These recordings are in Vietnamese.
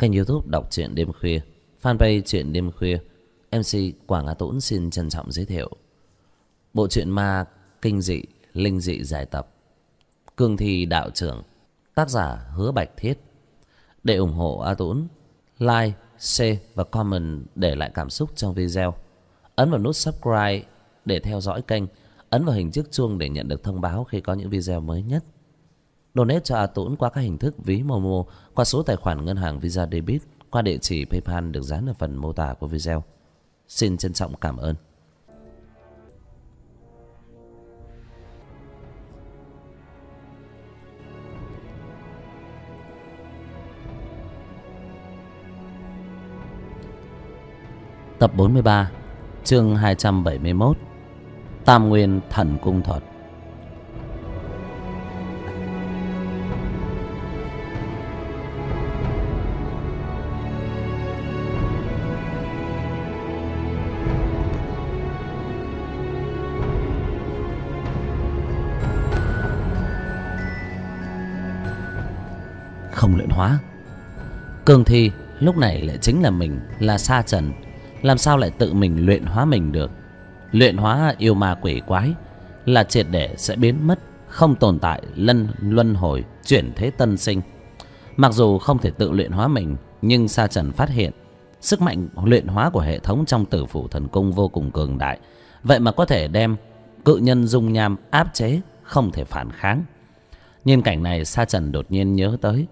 kênh YouTube đọc truyện đêm khuya, fanpage truyện đêm khuya. MC Quảng Á Tũng xin trân trọng giới thiệu bộ truyện ma kinh dị linh dị giải tập Cương Thi Đạo Trưởng, tác giả Hứa Bạch Thiết. Để ủng hộ A Tũng, like, share và comment để lại cảm xúc trong video. Ấn vào nút subscribe để theo dõi kênh, ấn vào hình chiếc chuông để nhận được thông báo khi có những video mới nhất. Donate cho A Tũng qua các hình thức ví Momo, qua số tài khoản ngân hàng Visa Debit, qua địa chỉ PayPal được dán ở phần mô tả của video. Xin trân trọng cảm ơn. Tập 43, chương 271, Tam Nguyên Thần Cung Thuật. Không luyện hóa. Cương Thi lúc này lại chính là mình, là Sa Trần. Làm sao lại tự mình luyện hóa mình được? Luyện hóa yêu ma quỷ quái là triệt để sẽ biến mất, không tồn tại, luân hồi chuyển thế tân sinh. Mặc dù không thể tự luyện hóa mình, nhưng Sa Trần phát hiện sức mạnh luyện hóa của hệ thống trong Tử Phủ Thần Cung vô cùng cường đại. Vậy mà có thể đem cự nhân dung nham áp chế, không thể phản kháng. Nhìn cảnh này, Sa Trần đột nhiên nhớ tới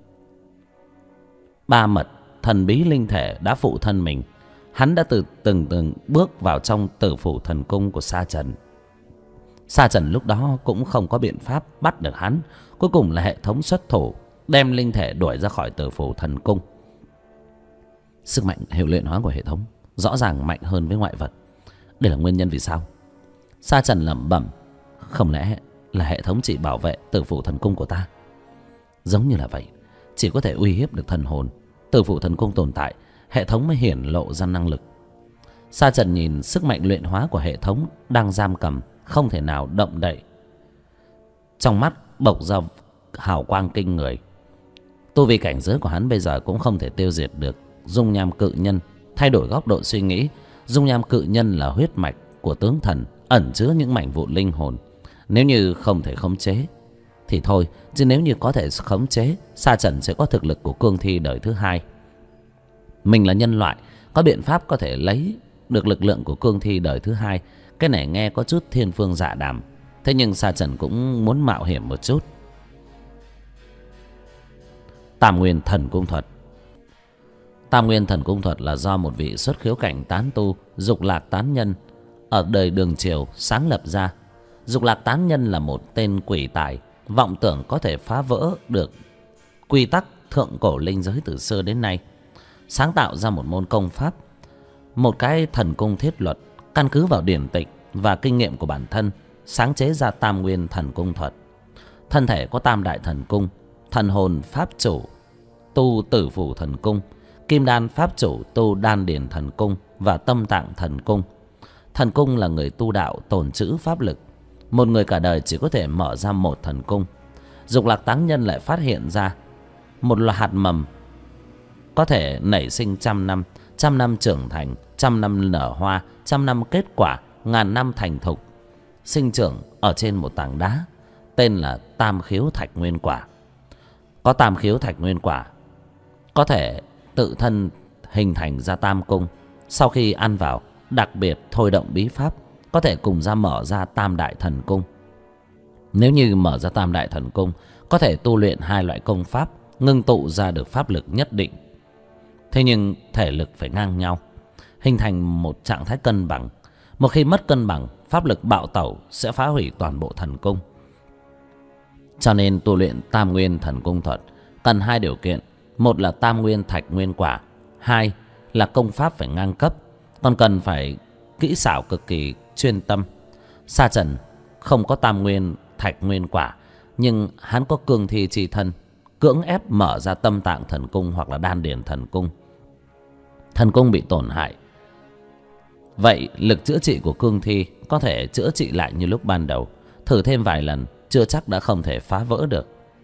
ba mật thần bí linh thể đã phụ thân mình. Hắn đã từng bước vào trong Tử Phủ Thần Cung của Sa Trần. Sa Trần lúc đó cũng không có biện pháp bắt được hắn. Cuối cùng là hệ thống xuất thủ, đem linh thể đuổi ra khỏi Tử Phủ Thần Cung. Sức mạnh hiệu luyện hóa của hệ thống rõ ràng mạnh hơn với ngoại vật. Đây là nguyên nhân vì sao? Sa Trần lẩm bẩm, không lẽ là hệ thống chỉ bảo vệ Tử Phủ Thần Cung của ta? Giống như là vậy, chỉ có thể uy hiếp được thần hồn. Tử Phủ Thần Cung tồn tại, hệ thống mới hiển lộ ra năng lực. Sa Trần nhìn sức mạnh luyện hóa của hệ thống đang giam cầm, không thể nào động đậy. Trong mắt bộc ra hào quang kinh người. Tu vi cảnh giới của hắn bây giờ cũng không thể tiêu diệt được dung nham cự nhân. Thay đổi góc độ suy nghĩ, dung nham cự nhân là huyết mạch của tướng thần, ẩn chứa những mảnh vụn linh hồn. Nếu như không thể khống chế thì thôi, chứ nếu như có thể khống chế, Sa Trần sẽ có thực lực của Cương Thi đời thứ hai. Mình là nhân loại, có biện pháp có thể lấy được lực lượng của Cương Thi đời thứ hai. Cái này nghe có chút thiên phương dạ đàm, thế nhưng Sa Trần cũng muốn mạo hiểm một chút. Tam Nguyên Thần Cung Thuật. Tam Nguyên Thần Cung Thuật là do một vị xuất khiếu cảnh tán tu Dục Lạc Tán Nhân ở đời Đường Triều sáng lập ra. Dục Lạc Tán Nhân là một tên quỷ tài, vọng tưởng có thể phá vỡ được quy tắc thượng cổ linh giới từ xưa đến nay, sáng tạo ra một môn công pháp, một cái thần cung thiết luật, căn cứ vào điển tịch và kinh nghiệm của bản thân, sáng chế ra Tam Nguyên Thần Cung Thuật. Thân thể có tam đại thần cung, thần hồn pháp chủ tu Tử Phủ Thần Cung, kim đan pháp chủ tu Đan Điền Thần Cung và Tâm Tạng Thần Cung. Thần cung là người tu đạo tồn trữ pháp lực. Một người cả đời chỉ có thể mở ra một thần cung. Dục Lạc Tán Nhân lại phát hiện ra một loạt hạt mầm có thể nảy sinh trăm năm trưởng thành, trăm năm nở hoa, trăm năm kết quả, ngàn năm thành thục, sinh trưởng ở trên một tảng đá, tên là Tam Khiếu Thạch Nguyên Quả. Có Tam Khiếu Thạch Nguyên Quả có thể tự thân hình thành ra tam cung. Sau khi ăn vào, đặc biệt thôi động bí pháp, có thể cùng ra mở ra Tam Đại Thần Cung. Nếu như mở ra Tam Đại Thần Cung, có thể tu luyện hai loại công pháp, ngưng tụ ra được pháp lực nhất định. Thế nhưng thể lực phải ngang nhau, hình thành một trạng thái cân bằng. Một khi mất cân bằng, pháp lực bạo tẩu sẽ phá hủy toàn bộ thần cung. Cho nên tu luyện Tam Nguyên Thần Cung Thuật cần hai điều kiện. Một là Tam Nguyên Thạch Nguyên Quả, hai là công pháp phải ngang cấp, còn cần phải kỹ xảo cực kỳ chuyên tâm. Sa Trần không có Tam Nguyên Thạch Nguyên Quả, nhưng hắn có Cương Thi chi thân, cưỡng ép mở ra Tâm Tạng Thần Cung hoặc là Đan Điền Thần Cung. Thần cung bị tổn hại, vậy lực chữa trị của Cương Thi có thể chữa trị lại như lúc ban đầu. Thử thêm vài lần chưa chắc đã không thể phá vỡ được.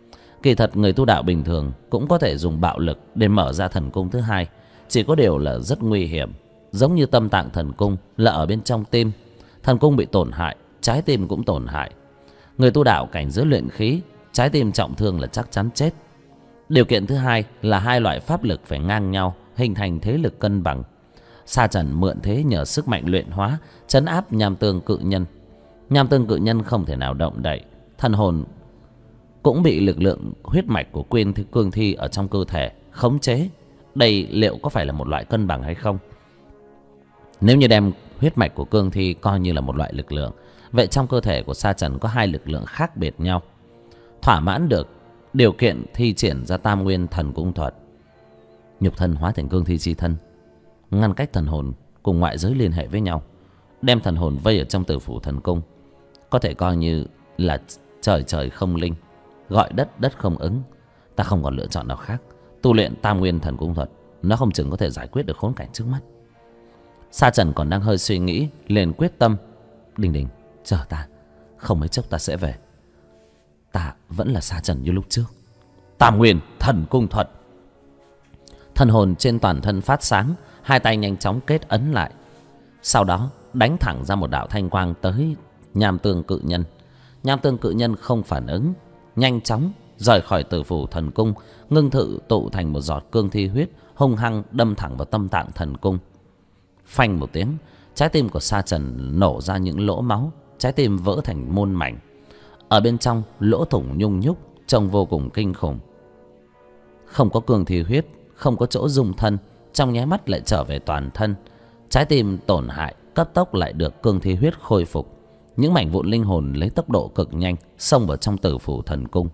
Kỳ thật người tu đạo bình thường cũng có thể dùng bạo lực để mở ra thần cung thứ hai, chỉ có điều là rất nguy hiểm. Giống như tâm tạng thần cung là ở bên trong tim, thần cung bị tổn hại, trái tim cũng tổn hại. Người tu đạo cảnh giới luyện khí, trái tim trọng thương là chắc chắn chết. Điều kiện thứ hai là hai loại pháp lực phải ngang nhau, hình thành thế lực cân bằng. Sa Trần mượn thế nhờ sức mạnh luyện hóa trấn áp Nham Tương Cự Nhân. Nham Tương Cự Nhân không thể nào động đậy, thần hồn cũng bị lực lượng huyết mạch của cương thi ở trong cơ thể khống chế. Đây liệu có phải là một loại cân bằng hay không? Nếu như đem huyết mạch của cương thi coi như là một loại lực lượng, vậy trong cơ thể của Sa Trần có hai lực lượng khác biệt nhau, thỏa mãn được điều kiện thi triển ra Tam Nguyên Thần Cung thuật. Nhục thân hóa thành cương thi chi thân, ngăn cách thần hồn cùng ngoại giới liên hệ với nhau, đem thần hồn vây ở trong Tử Phủ Thần Cung. Có thể coi như là trời trời không linh, gọi đất đất không ứng. Ta không còn lựa chọn nào khác. Tu luyện Tam Nguyên Thần Cung thuật, nó không chừng có thể giải quyết được khốn cảnh trước mắt. Sa Trần còn đang hơi suy nghĩ, liền quyết tâm: Đình Đình, chờ ta, không mấy chốc ta sẽ về. Ta vẫn là Sa Trần như lúc trước. Tam Nguyên Thần Cung thuật. Thần hồn trên toàn thân phát sáng, hai tay nhanh chóng kết ấn lại, sau đó đánh thẳng ra một đạo thanh quang tới Nham Tương Cự Nhân. Nham Tương Cự Nhân không phản ứng, nhanh chóng rời khỏi Tử Phủ Thần Cung, ngưng thự tụ thành một giọt cương thi huyết, hung hăng đâm thẳng vào tâm tạng thần cung. Phanh một tiếng, trái tim của Sa Trần nổ ra những lỗ máu, trái tim vỡ thành muôn mảnh. Ở bên trong lỗ thủng nhung nhúc, trông vô cùng kinh khủng. Không có cương thi huyết, không có chỗ dung thân, trong nháy mắt lại trở về toàn thân. Trái tim tổn hại cấp tốc lại được cương thi huyết khôi phục. Những mảnh vụn linh hồn lấy tốc độ cực nhanh xông vào trong Tử Phủ Thần Cung,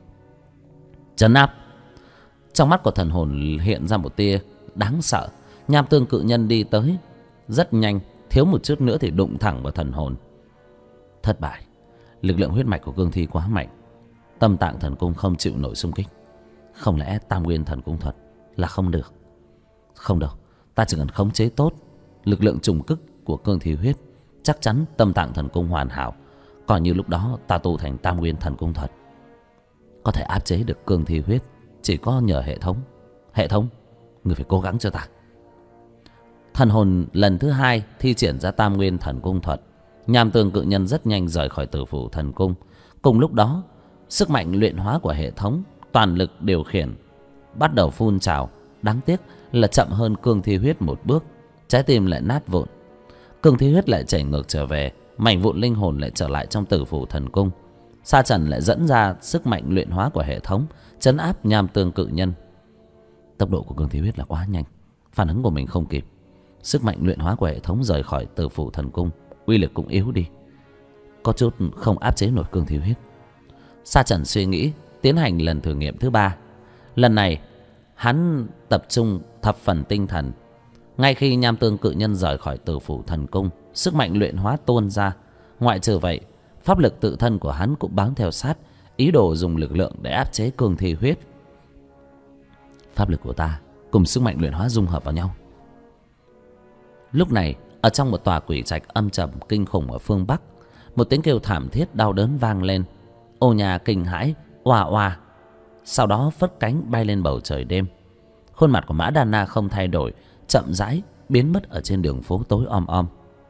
trấn áp. Trong mắt của thần hồn hiện ra một tia đáng sợ. Nham Tương Cự Nhân đi tới rất nhanh, thiếu một chút nữa thì đụng thẳng vào thần hồn. Thất bại. Lực lượng huyết mạch của cương thi quá mạnh, tâm tạng thần cung không chịu nổi xung kích. Không lẽ Tam Nguyên Thần Cung thuật là không được? Không đâu, ta chỉ cần khống chế tốt lực lượng trùng kích của cương thi huyết, chắc chắn tâm tạng thần cung hoàn hảo. Coi như lúc đó ta tu thành Tam Nguyên Thần Cung thuật, có thể áp chế được cương thi huyết, chỉ có nhờ hệ thống. Hệ thống, người phải cố gắng cho ta. Thần hồn lần thứ hai thi triển ra Tam Nguyên Thần Cung thuật. Nham Tương Cự Nhân rất nhanh rời khỏi Tử Phủ Thần Cung. Cùng lúc đó, sức mạnh luyện hóa của hệ thống toàn lực điều khiển bắt đầu phun trào. Đáng tiếc là chậm hơn cương thi huyết một bước, trái tim lại nát vụn. Cương thi huyết lại chảy ngược trở về, mảnh vụn linh hồn lại trở lại trong Tử Phủ Thần Cung. Sa Trần lại dẫn ra sức mạnh luyện hóa của hệ thống, trấn áp Nham Tương Cự Nhân. Tốc độ của cương thi huyết là quá nhanh, phản ứng của mình không kịp. Sức mạnh luyện hóa của hệ thống rời khỏi Tử Phủ Thần Cung, uy lực cũng yếu đi, có chút không áp chế nổi cương thi huyết. Sa Trần suy nghĩ, tiến hành lần thử nghiệm thứ ba. Lần này hắn tập trung thập phần tinh thần. Ngay khi Nham Tương Cự Nhân rời khỏi Tử Phủ Thần Cung, sức mạnh luyện hóa tuôn ra. Ngoại trừ vậy, pháp lực tự thân của hắn cũng bám theo sát, ý đồ dùng lực lượng để áp chế cương thi huyết. Pháp lực của ta cùng sức mạnh luyện hóa dung hợp vào nhau. Lúc này, ở trong một tòa quỷ trạch âm trầm kinh khủng ở phương Bắc, một tiếng kêu thảm thiết đau đớn vang lên. Ô nhà kinh hãi oà oà, sau đó phất cánh bay lên bầu trời đêm. Khuôn mặt của Mã Đà Na không thay đổi, chậm rãi biến mất ở trên đường phố tối om om.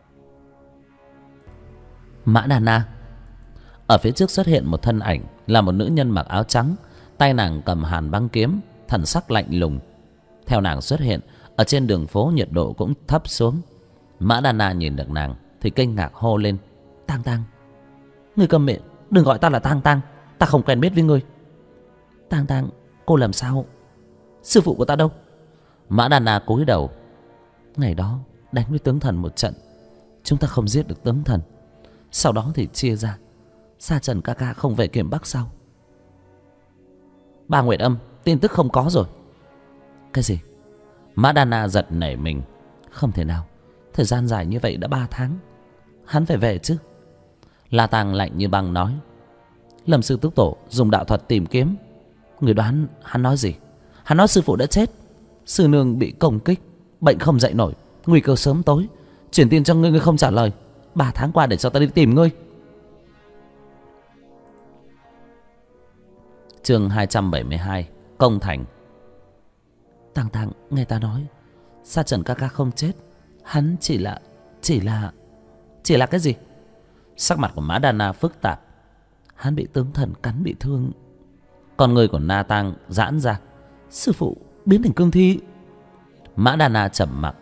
Mã Đà Na. Ở phía trước xuất hiện một thân ảnh, là một nữ nhân mặc áo trắng, tay nàng cầm hàn băng kiếm, thần sắc lạnh lùng. Theo nàng xuất hiện, ở trên đường phố nhiệt độ cũng thấp xuống. Mã Đà Na nhìn được nàng thì kinh ngạc hô lên: Tang Tang, ngươi câm miệng, đừng gọi ta là Tang Tang, ta không quen biết với ngươi. Tang Tang, cô làm sao? Sư phụ của ta đâu? Mã Đà Na cúi đầu. Ngày đó đánh với tướng thần một trận, chúng ta không giết được tướng thần, sau đó thì chia ra. Sa Trần ca ca không về kiểm Bắc sao? Ba Nguyệt Âm, tin tức không có rồi. Cái gì? Mã Đà Na giật nảy mình. Không thể nào, thời gian dài như vậy đã 3 tháng, hắn phải về chứ. La Tàng lạnh như băng nói: Lâm sư túc tổ dùng đạo thuật tìm kiếm. Người đoán hắn nói gì? Hắn nói sư phụ đã chết, sư nương bị công kích, bệnh không dậy nổi, nguy cơ sớm tối. Chuyển tin cho ngươi, ngươi không trả lời. 3 tháng qua để cho ta đi tìm ngươi. Chương 272. Công thành. Tang Tang, nghe ta nói, Sa Trần ca ca không chết. Hắn chỉ là cái gì? Sắc mặt của Mã Đa Na phức tạp. Hắn bị tướng thần cắn bị thương. Con người của Na Tang giãn ra. Sư phụ biến thành cương thi. Mã Đa Na trầm mặc.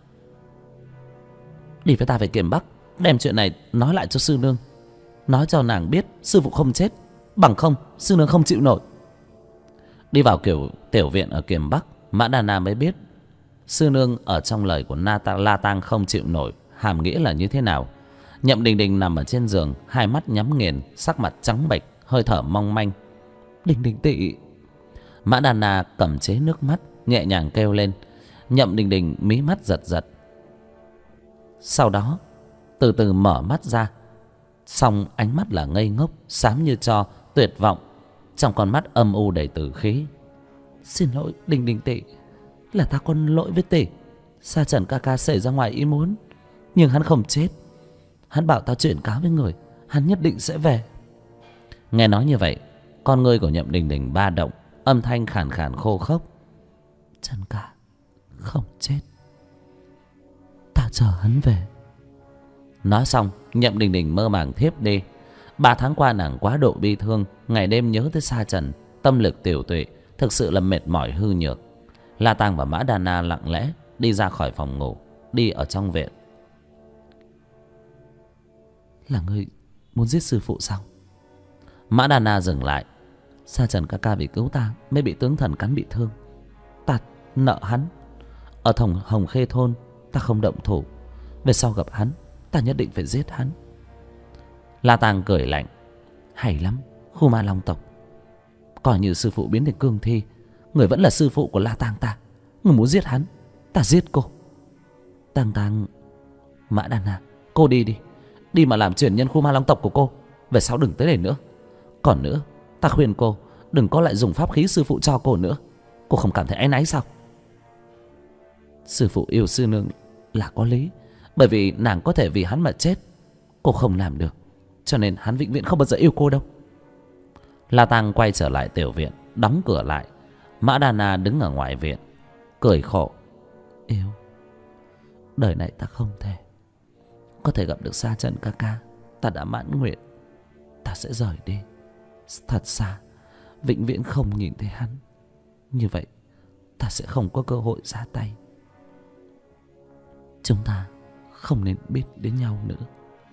Đi với ta về Kiềm Bắc, đem chuyện này nói lại cho sư nương, nói cho nàng biết sư phụ không chết, bằng không sư nương không chịu nổi. Đi vào kiểu tiểu viện ở Kiềm Bắc, Mã Đa Na mới biết sư nương ở trong lời của La Tang không chịu nổi hàm nghĩa là như thế nào. Nhậm Đình Đình nằm ở trên giường, hai mắt nhắm nghiền, sắc mặt trắng bệch, hơi thở mong manh. Đình Đình tỷ. Mã Đa Na cầm chế nước mắt, nhẹ nhàng kêu lên. Nhậm Đình Đình mí mắt giật giật, sau đó từ từ mở mắt ra, song ánh mắt là ngây ngốc, xám như tro, tuyệt vọng. Trong con mắt âm u đầy tử khí. Xin lỗi Đình Đình tỷ, là ta có lỗi với tỷ. Sa Trần ca ca xảy ra ngoài ý muốn, nhưng hắn không chết. Hắn bảo ta chuyển cáo với người, hắn nhất định sẽ về. Nghe nói như vậy, con ngươi của Nhậm Đình Đình ba động, âm thanh khàn khàn khô khốc. Trần ca không chết, ta chờ hắn về. Nói xong, Nhậm Đình Đình mơ màng thiếp đi. 3 tháng qua nàng quá độ bi thương, ngày đêm nhớ tới Sa Trần, tâm lực tiểu tụy, thực sự là mệt mỏi hư nhược. La Tang và Mã Đa Na lặng lẽ đi ra khỏi phòng ngủ, đi ở trong viện. Là ngươi muốn giết sư phụ sao? Mã Đa Na dừng lại. Sa Trần ca ca vì cứu ta mới bị tướng thần cắn bị thương. Ta nợ hắn. Ở Hồng Khê thôn ta không động thủ, về sau gặp hắn ta nhất định phải giết hắn. La Tang cười lạnh. Hay lắm, Khu Ma Long tộc. Coi như sư phụ biến thành cương thi, người vẫn là sư phụ của La Tang ta. Người muốn giết hắn, ta giết cô. Tang Tang. Mã Đa Na, cô đi đi. Đi mà làm truyền nhân Khu Ma Long tộc của cô. Về sau đừng tới đây nữa. Còn nữa, ta khuyên cô đừng có lại dùng pháp khí sư phụ cho cô nữa. Cô không cảm thấy áy náy sao? Sư phụ yêu sư nương là có lý, bởi vì nàng có thể vì hắn mà chết. Cô không làm được, cho nên hắn vĩnh viễn không bao giờ yêu cô đâu. La Tang quay trở lại tiểu viện, đóng cửa lại. Mã Đa Na đứng ở ngoài viện, cười khổ. Yêu, đời này ta không thể có thể gặp được Sa Trần ca ca. Ta đã mãn nguyện, ta sẽ rời đi thật xa, vĩnh viễn không nhìn thấy hắn. Như vậy ta sẽ không có cơ hội ra tay. Chúng ta không nên biết đến nhau nữa.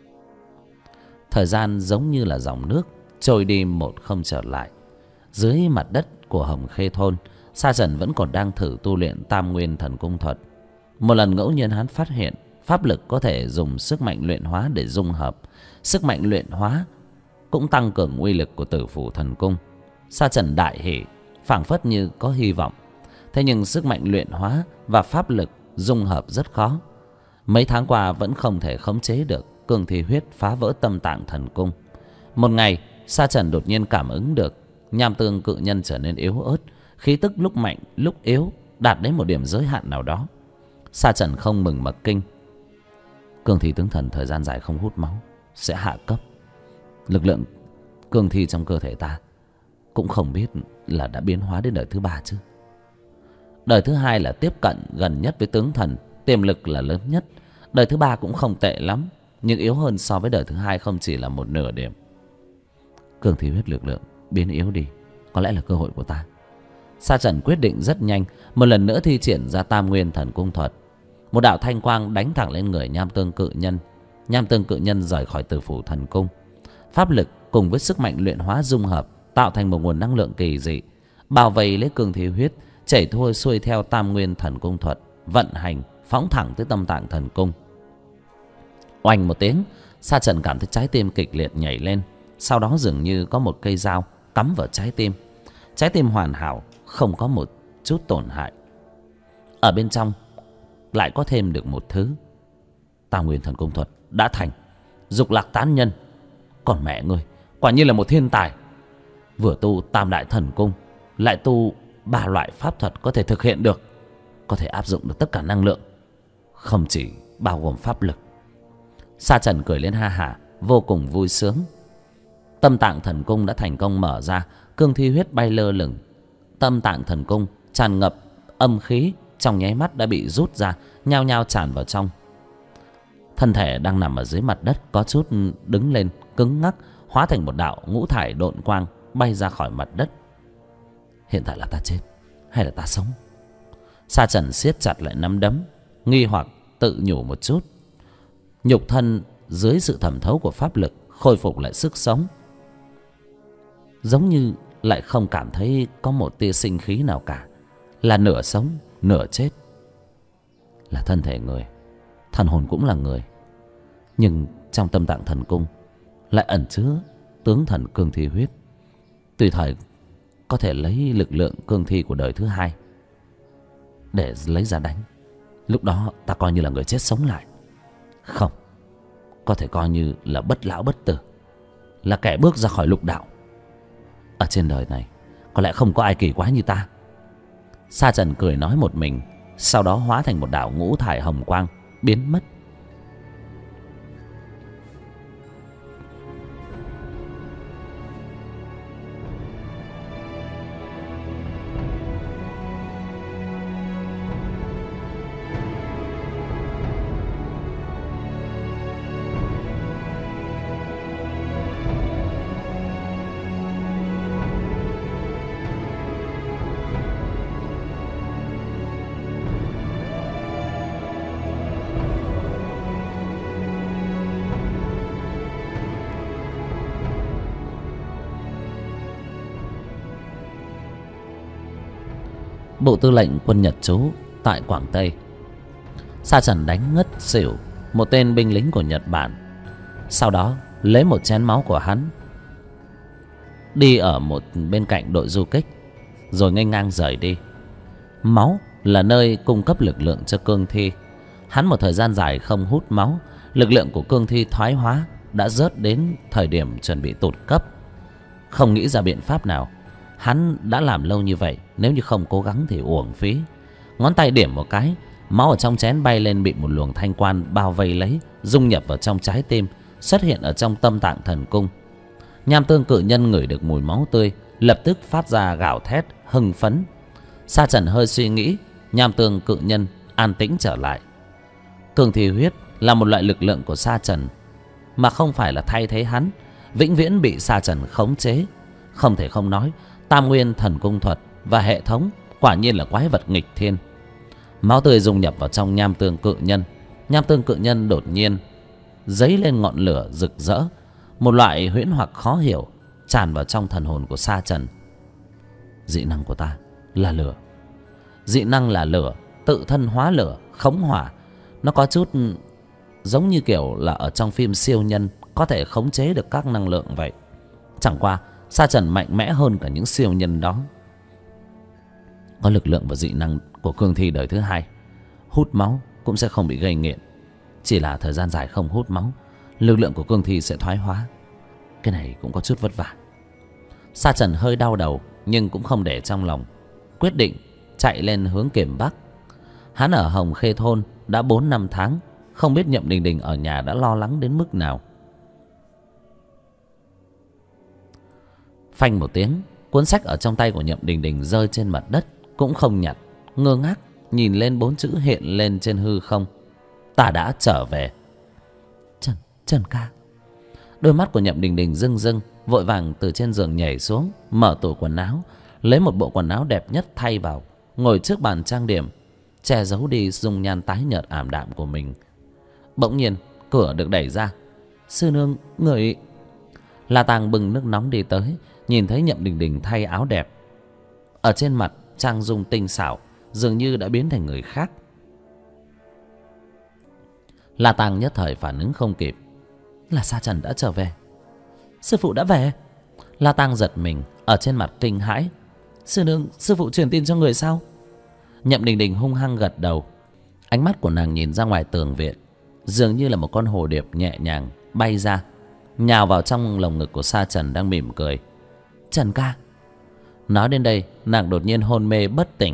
Thời gian giống như là dòng nước trôi đi một không trở lại. Dưới mặt đất của Hồng Khê thôn, Sa Trần vẫn còn đang thử tu luyện Tam Nguyên Thần Cung thuật. Một lần ngẫu nhiên hắn phát hiện pháp lực có thể dùng sức mạnh luyện hóa để dung hợp. Sức mạnh luyện hóa cũng tăng cường uy lực của Tử Phủ Thần Cung. Sa Trần đại hỉ, phảng phất như có hy vọng. Thế nhưng sức mạnh luyện hóa và pháp lực dung hợp rất khó. Mấy tháng qua vẫn không thể khống chế được cương thi huyết phá vỡ Tâm Tạng Thần Cung. Một ngày, Sa Trần đột nhiên cảm ứng được nham tương cự nhân trở nên yếu ớt, khí tức lúc mạnh lúc yếu, đạt đến một điểm giới hạn nào đó. Sa Trần không mừng mặc kinh. Cương thi tướng thần thời gian dài không hút máu sẽ hạ cấp. Lực lượng cương thi trong cơ thể ta cũng không biết là đã biến hóa đến đời thứ 3 chứ. Đời thứ 2 là tiếp cận gần nhất với tướng thần, tiềm lực là lớn nhất. Đời thứ 3 cũng không tệ lắm, nhưng yếu hơn so với đời thứ 2 không chỉ là một nửa điểm. Cương thi huyết lực lượng biến yếu đi, có lẽ là cơ hội của ta. Sa Trần quyết định rất nhanh, một lần nữa thi triển ra Tam Nguyên Thần Cung thuật. Một đạo thanh quang đánh thẳng lên người nham tương cự nhân. Nham tương cự nhân rời khỏi Tử Phủ Thần Cung. Pháp lực cùng với sức mạnh luyện hóa dung hợp tạo thành một nguồn năng lượng kỳ dị, bao vây lấy cương thi huyết, chảy xuôi theo Tam Nguyên Thần Cung thuật vận hành, phóng thẳng tới Tâm Tạng Thần Cung. Oanh một tiếng, Sa Trần cảm thấy trái tim kịch liệt nhảy lên. Sau đó dường như có một cây dao cắm vào trái tim. Trái tim hoàn hảo, không có một chút tổn hại. Ở bên trong lại có thêm được một thứ. Tam Nguyên Thần Cung thuật đã thành. Dục lạc tán nhân. Còn mẹ ngươi, quả nhiên là một thiên tài. Vừa tu Tam Đại Thần Cung, lại tu 3 loại pháp thuật có thể thực hiện được, có thể áp dụng được tất cả năng lượng, không chỉ bao gồm pháp lực. Sa Trần cười lên ha hả, vô cùng vui sướng. Tâm Tạng Thần Cung đã thành công mở ra, cương thi huyết bay lơ lửng. Tâm tạng thần cung tràn ngập âm khí trong nháy mắt đã bị rút ra, nhao nhao tràn vào trong. Thân thể đang nằm ở dưới mặt đất có chút đứng lên, cứng ngắc, hóa thành một đạo ngũ thải độn quang bay ra khỏi mặt đất. Hiện tại là ta chết hay là ta sống? Sa Trần siết chặt lại nắm đấm, nghi hoặc tự nhủ một chút. Nhục thân dưới sự thẩm thấu của pháp lực khôi phục lại sức sống, giống như lại không cảm thấy có một tia sinh khí nào cả, là nửa sống nửa chết. Là thân thể người, thần hồn cũng là người, nhưng trong tâm tạng thần cung lại ẩn chứa tướng thần cương thi huyết, tùy thời có thể lấy lực lượng cương thi của đời thứ hai để lấy ra đánh. Lúc đó ta coi như là người chết sống lại. Không, có thể coi như là bất lão bất tử, là kẻ bước ra khỏi lục đạo. Ở trên đời này có lẽ không có ai kỳ quái như ta. Sa Trần cười nói một mình, sau đó hóa thành một đạo ngũ thải hồng quang biến mất. Bộ tư lệnh quân Nhật trú tại Quảng Tây. Sa Trần đánh ngất xỉu một tên binh lính của Nhật Bản, sau đó lấy một chén máu của hắn đi ở một bên cạnh đội du kích, rồi nghênh ngang rời đi. Máu là nơi cung cấp lực lượng cho cương thi. Hắn một thời gian dài không hút máu, lực lượng của cương thi thoái hóa đã rớt đến thời điểm chuẩn bị tụt cấp. Không nghĩ ra biện pháp nào. Hắn đã làm lâu như vậy, nếu như không cố gắng thì uổng phí. Ngón tay điểm một cái, máu ở trong chén bay lên, bị một luồng thanh quan bao vây lấy, dung nhập vào trong trái tim, xuất hiện ở trong tâm tạng thần cung. Nham Tương cự nhân ngửi được mùi máu tươi, lập tức phát ra gào thét hưng phấn. Sa Trần hơi suy nghĩ, Nham Tương cự nhân an tĩnh trở lại. Cương thi huyết là một loại lực lượng của Sa Trần, mà không phải là thay thế hắn, vĩnh viễn bị Sa Trần khống chế. Không thể không nói, Tam Nguyên thần cung thuật và hệ thống quả nhiên là quái vật nghịch thiên. Máu tươi dung nhập vào trong Nham Tương cự nhân. Nham Tương cự nhân đột nhiên dấy lên ngọn lửa rực rỡ, một loại huyễn hoặc khó hiểu tràn vào trong thần hồn của Sa Trần. Dị năng của ta là lửa. Dị năng là lửa, tự thân hóa lửa, khống hỏa. Nó có chút giống như kiểu là ở trong phim siêu nhân có thể khống chế được các năng lượng vậy. Chẳng qua Sa Trần mạnh mẽ hơn cả những siêu nhân đó. Có lực lượng và dị năng của cương thi đời thứ hai, hút máu cũng sẽ không bị gây nghiện. Chỉ là thời gian dài không hút máu, lực lượng của cương thi sẽ thoái hóa. Cái này cũng có chút vất vả. Sa Trần hơi đau đầu, nhưng cũng không để trong lòng, quyết định chạy lên hướng Kiềm Bắc. Hắn ở Hồng Khê thôn đã 4-5 tháng, không biết Nhậm Đình Đình ở nhà đã lo lắng đến mức nào. Phanh một tiếng, cuốn sách ở trong tay của Nhậm Đình Đình rơi trên mặt đất, cũng không nhặt, ngơ ngác nhìn lên 4 chữ hiện lên trên hư không: ta đã trở về. Trần ca. Đôi mắt của Nhậm Đình Đình rưng rưng, vội vàng từ trên giường nhảy xuống, mở tủ quần áo, lấy một bộ quần áo đẹp nhất thay vào, ngồi trước bàn trang điểm, che giấu đi dung nhan tái nhợt ảm đạm của mình. Bỗng nhiên cửa được đẩy ra. Sư nương, người... La Tàng bưng nước nóng đi tới, nhìn thấy Nhậm Đình Đình thay áo đẹp, ở trên mặt trang dung tinh xảo, dường như đã biến thành người khác. La Tàng nhất thời phản ứng không kịp. Là Sa Trần đã trở về. Sư phụ đã về. La Tàng giật mình, ở trên mặt kinh hãi. Sư nương, sư phụ truyền tin cho người sao? Nhậm Đình Đình hung hăng gật đầu. Ánh mắt của nàng nhìn ra ngoài tường viện, dường như là một con hồ điệp nhẹ nhàng bay ra, nhào vào trong lồng ngực của Sa Trần đang mỉm cười. Trần ca. Nói đến đây, nàng đột nhiên hôn mê bất tỉnh.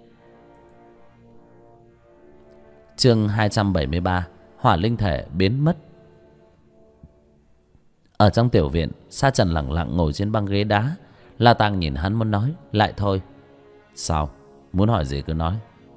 Chương 273: Hỏa linh thể biến mất. Ở trong tiểu viện, Sa Trần lặng lặng ngồi trên băng ghế đá, La Tang nhìn hắn muốn nói lại thôi. Sao? Muốn hỏi gì cứ nói.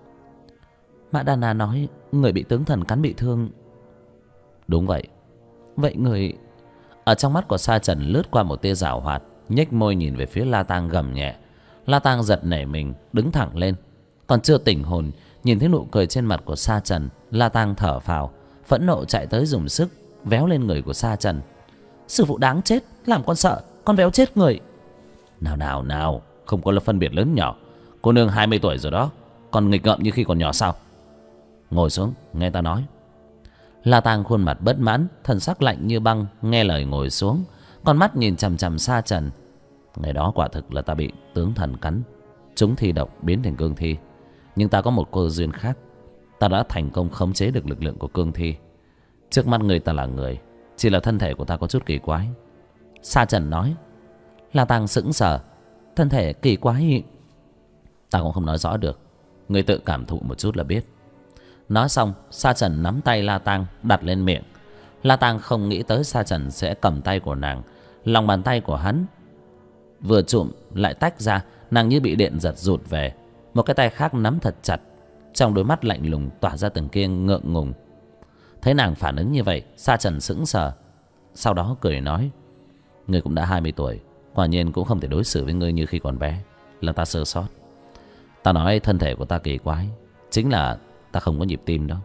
Mã Đan Na nói người bị tướng thần cắn bị thương. Đúng vậy. Vậy người... Ở trong mắt của Sa Trần lướt qua một tia giảo hoạt, nhếch môi nhìn về phía La Tang gầm nhẹ. La Tang giật nảy mình, đứng thẳng lên. Còn chưa tỉnh hồn, nhìn thấy nụ cười trên mặt của Sa Trần, La Tang thở phào, phẫn nộ chạy tới dùng sức véo lên người của Sa Trần. Sư phụ đáng chết, làm con sợ, con véo chết người. Nào, không có phân biệt lớn nhỏ. Cô nương 20 tuổi rồi đó, còn nghịch ngợm như khi còn nhỏ sao? Ngồi xuống, nghe ta nói. La Tang khuôn mặt bất mãn, thần sắc lạnh như băng, nghe lời ngồi xuống, con mắt nhìn chằm chằm Sa Trần. Ngày đó quả thực là ta bị tướng thần cắn, trúng thi độc biến thành cương thi. Nhưng ta có một cơ duyên khác. Ta đã thành công khống chế được lực lượng của cương thi. Trước mắt người ta là người, chỉ là thân thể của ta có chút kỳ quái. Sa Trần nói. La Tang sững sờ. Thân thể kỳ quái? Ta cũng không nói rõ được, người tự cảm thụ một chút là biết. Nói xong, Sa Trần nắm tay La Tang đặt lên miệng. La Tang không nghĩ tới Sa Trần sẽ cầm tay của nàng. Lòng bàn tay của hắn vừa chụm lại tách ra, nàng như bị điện giật rụt về. Một cái tay khác nắm thật chặt, trong đôi mắt lạnh lùng tỏa ra từng tia ngượng ngùng. Thấy nàng phản ứng như vậy, Sa Trần sững sờ, sau đó cười nói. Ngươi cũng đã 20 tuổi, quả nhiên cũng không thể đối xử với ngươi như khi còn bé. Là ta sơ sót. Ta nói thân thể của ta kỳ quái, chính là ta không có nhịp tim đó.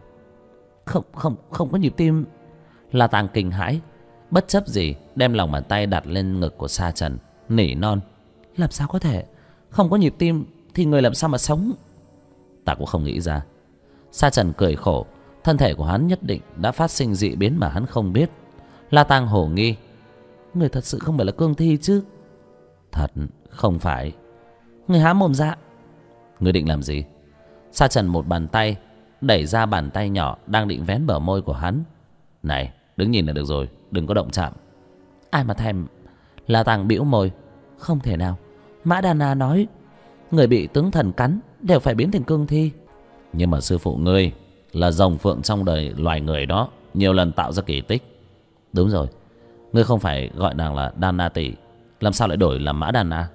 Không có nhịp tim? La Tang kinh hãi, bất chấp gì đem lòng bàn tay đặt lên ngực của Sa Trần, nỉ non. Làm sao có thể? Không có nhịp tim thì người làm sao mà sống? Ta cũng không nghĩ ra. Sa Trần cười khổ, thân thể của hắn nhất định đã phát sinh dị biến mà hắn không biết. La Tang hồ nghi. Người thật sự không phải là cương thi chứ? Thật không phải. Người há mồm ra. Người định làm gì? Sa Trần một bàn tay đẩy ra bàn tay nhỏ đang định vén bờ môi của hắn. Này, đứng nhìn là được rồi, đừng có động chạm. Ai mà thèm. La Tang bĩu môi. Không thể nào. Mã Đan Na nói người bị tướng thần cắn đều phải biến thành cương thi. Nhưng mà sư phụ ngươi là rồng phượng trong đời loài người đó, nhiều lần tạo ra kỳ tích. Đúng rồi, ngươi không phải gọi nàng là Đan Na tỷ, làm sao lại đổi làm Mã Đan Na?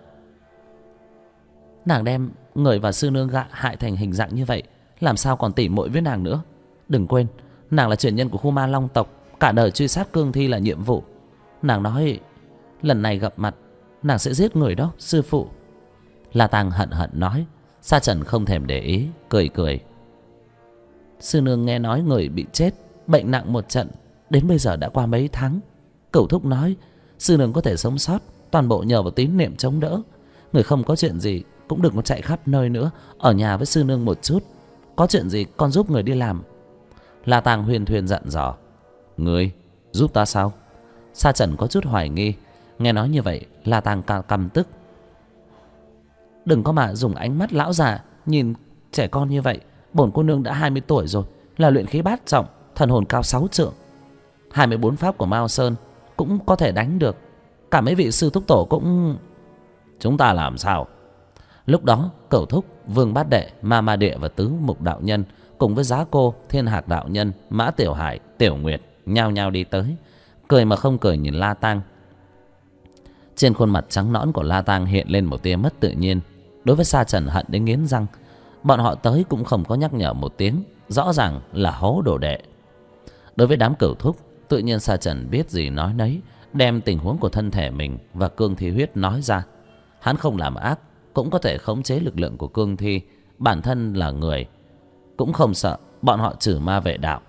Nàng đem người và sư nương gạ hại thành hình dạng như vậy, làm sao còn tỉ muội với nàng nữa? Đừng quên, nàng là truyền nhân của Khu Ma Long tộc, cả đời truy sát cương thi là nhiệm vụ. Nàng nói lần này gặp mặt nàng sẽ giết người đó, sư phụ. La Tang hận hận nói. Sa Trần không thèm để ý, cười cười. Sư nương nghe nói người bị chết, bệnh nặng một trận, đến bây giờ đã qua mấy tháng. Cửu thúc nói sư nương có thể sống sót toàn bộ nhờ vào tín niệm chống đỡ. Người không có chuyện gì cũng đừng có chạy khắp nơi nữa, ở nhà với sư nương một chút. Có chuyện gì con giúp người đi làm. La Tang huyên thuyên dặn dò. Người giúp ta sao? Sa Trần có chút hoài nghi. Nghe nói như vậy, La Tang căm tức. Đừng có mà dùng ánh mắt lão già nhìn trẻ con như vậy. Bổn cô nương đã 20 tuổi rồi, là luyện khí bát trọng, thần hồn cao 6 trượng. 24 pháp của Mao Sơn cũng có thể đánh được. Cả mấy vị sư thúc tổ cũng... Chúng ta làm sao? Lúc đó Cẩu Thúc, Vương Bát Đệ, Ma Ma Địa và Tứ Mục đạo nhân cùng với Giá Cô, Thiên Hạc đạo nhân, Mã Tiểu Hải, Tiểu Nguyệt nhao nhao đi tới, cười mà không cười nhìn La Tang. Trên khuôn mặt trắng nõn của La Tang hiện lên một tia mất tự nhiên. Đối với Sa Trần hận đến nghiến răng. Bọn họ tới cũng không có nhắc nhở một tiếng, rõ ràng là hố đồ đệ. Đối với đám Cửu Thúc, tự nhiên Sa Trần biết gì nói nấy, đem tình huống của thân thể mình và cương thi huyết nói ra. Hắn không làm ác, cũng có thể khống chế lực lượng của cương thi, bản thân là người, cũng không sợ bọn họ trừ ma vệ đạo.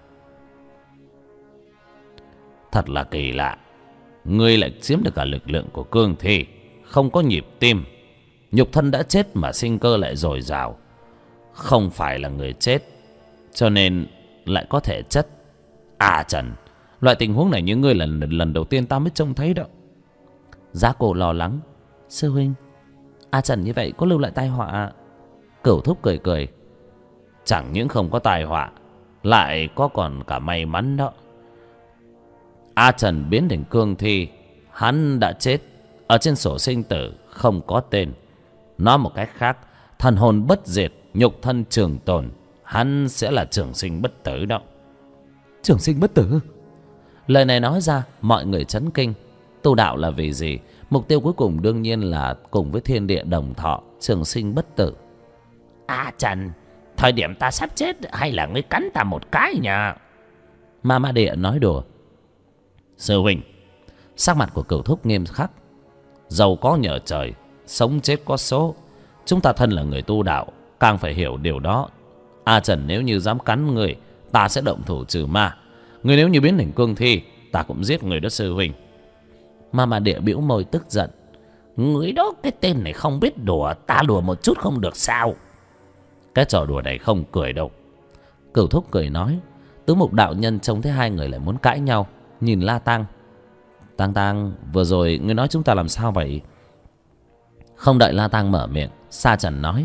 Thật là kỳ lạ, ngươi lại chiếm được cả lực lượng của cương thi, không có nhịp tim, nhục thân đã chết mà sinh cơ lại dồi dào. Không phải là người chết, cho nên lại có thể chất. À Trần, loại tình huống này như ngươi là lần đầu tiên ta mới trông thấy đó. Giá Cổ lo lắng. Sư huynh, A Trần như vậy có lưu lại tai họa? Cửu Thúc cười cười. Chẳng những không có tai họa, lại có còn cả may mắn đó. A Trần biến thành cương thi, hắn đã chết, ở trên sổ sinh tử không có tên. Nói một cách khác, thần hồn bất diệt, nhục thân trường tồn, hắn sẽ là trường sinh bất tử đó. Trường sinh bất tử? Lời này nói ra mọi người chấn kinh. Tu đạo là vì gì Mục tiêu cuối cùng đương nhiên là cùng với thiên địa đồng thọ, trường sinh bất tử. À Trần, thời điểm ta sắp chết hay là ngươi cắn ta một cái nhỉ? Ma Ma Địa nói đùa. Sư huynh, sắc mặt của Cửu Thúc nghiêm khắc. giàu có nhờ trời, sống chết có số. Chúng ta thân là người tu đạo, càng phải hiểu điều đó. A Trần nếu như dám cắn người, ta sẽ động thủ trừ ma. Người nếu như biến thành cương thi, ta cũng giết người đó sư huynh. Ma Ma Địa bĩu môi tức giận. Người đó, cái tên này không biết đùa, ta đùa một chút không được sao? Cái trò đùa này không cười đâu. Cửu Thúc cười nói. Tứ Mục đạo nhân trông thấy hai người lại muốn cãi nhau, nhìn La Tăng. Tăng, vừa rồi ngươi nói chúng ta làm sao vậy? Không đợi La Tăng mở miệng, Sa Trần nói.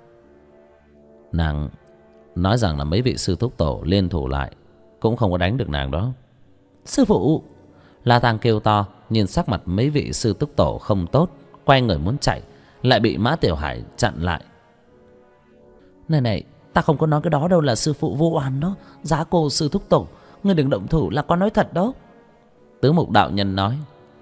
Nàng nói rằng là mấy vị sư thúc tổ liên thủ lại cũng không có đánh được nàng đó. Sư phụ! La Tăng kêu to, nhìn sắc mặt mấy vị sư thúc tổ không tốt, quay người muốn chạy, lại bị Mã Tiểu Hải chặn lại. Này, ta không có nói cái đó đâu, là sư phụ vô oan đó. Giá cô sư thúc tổ, ngươi đừng động thủ, là con nói thật đó. Tứ Mục đạo nhân nói.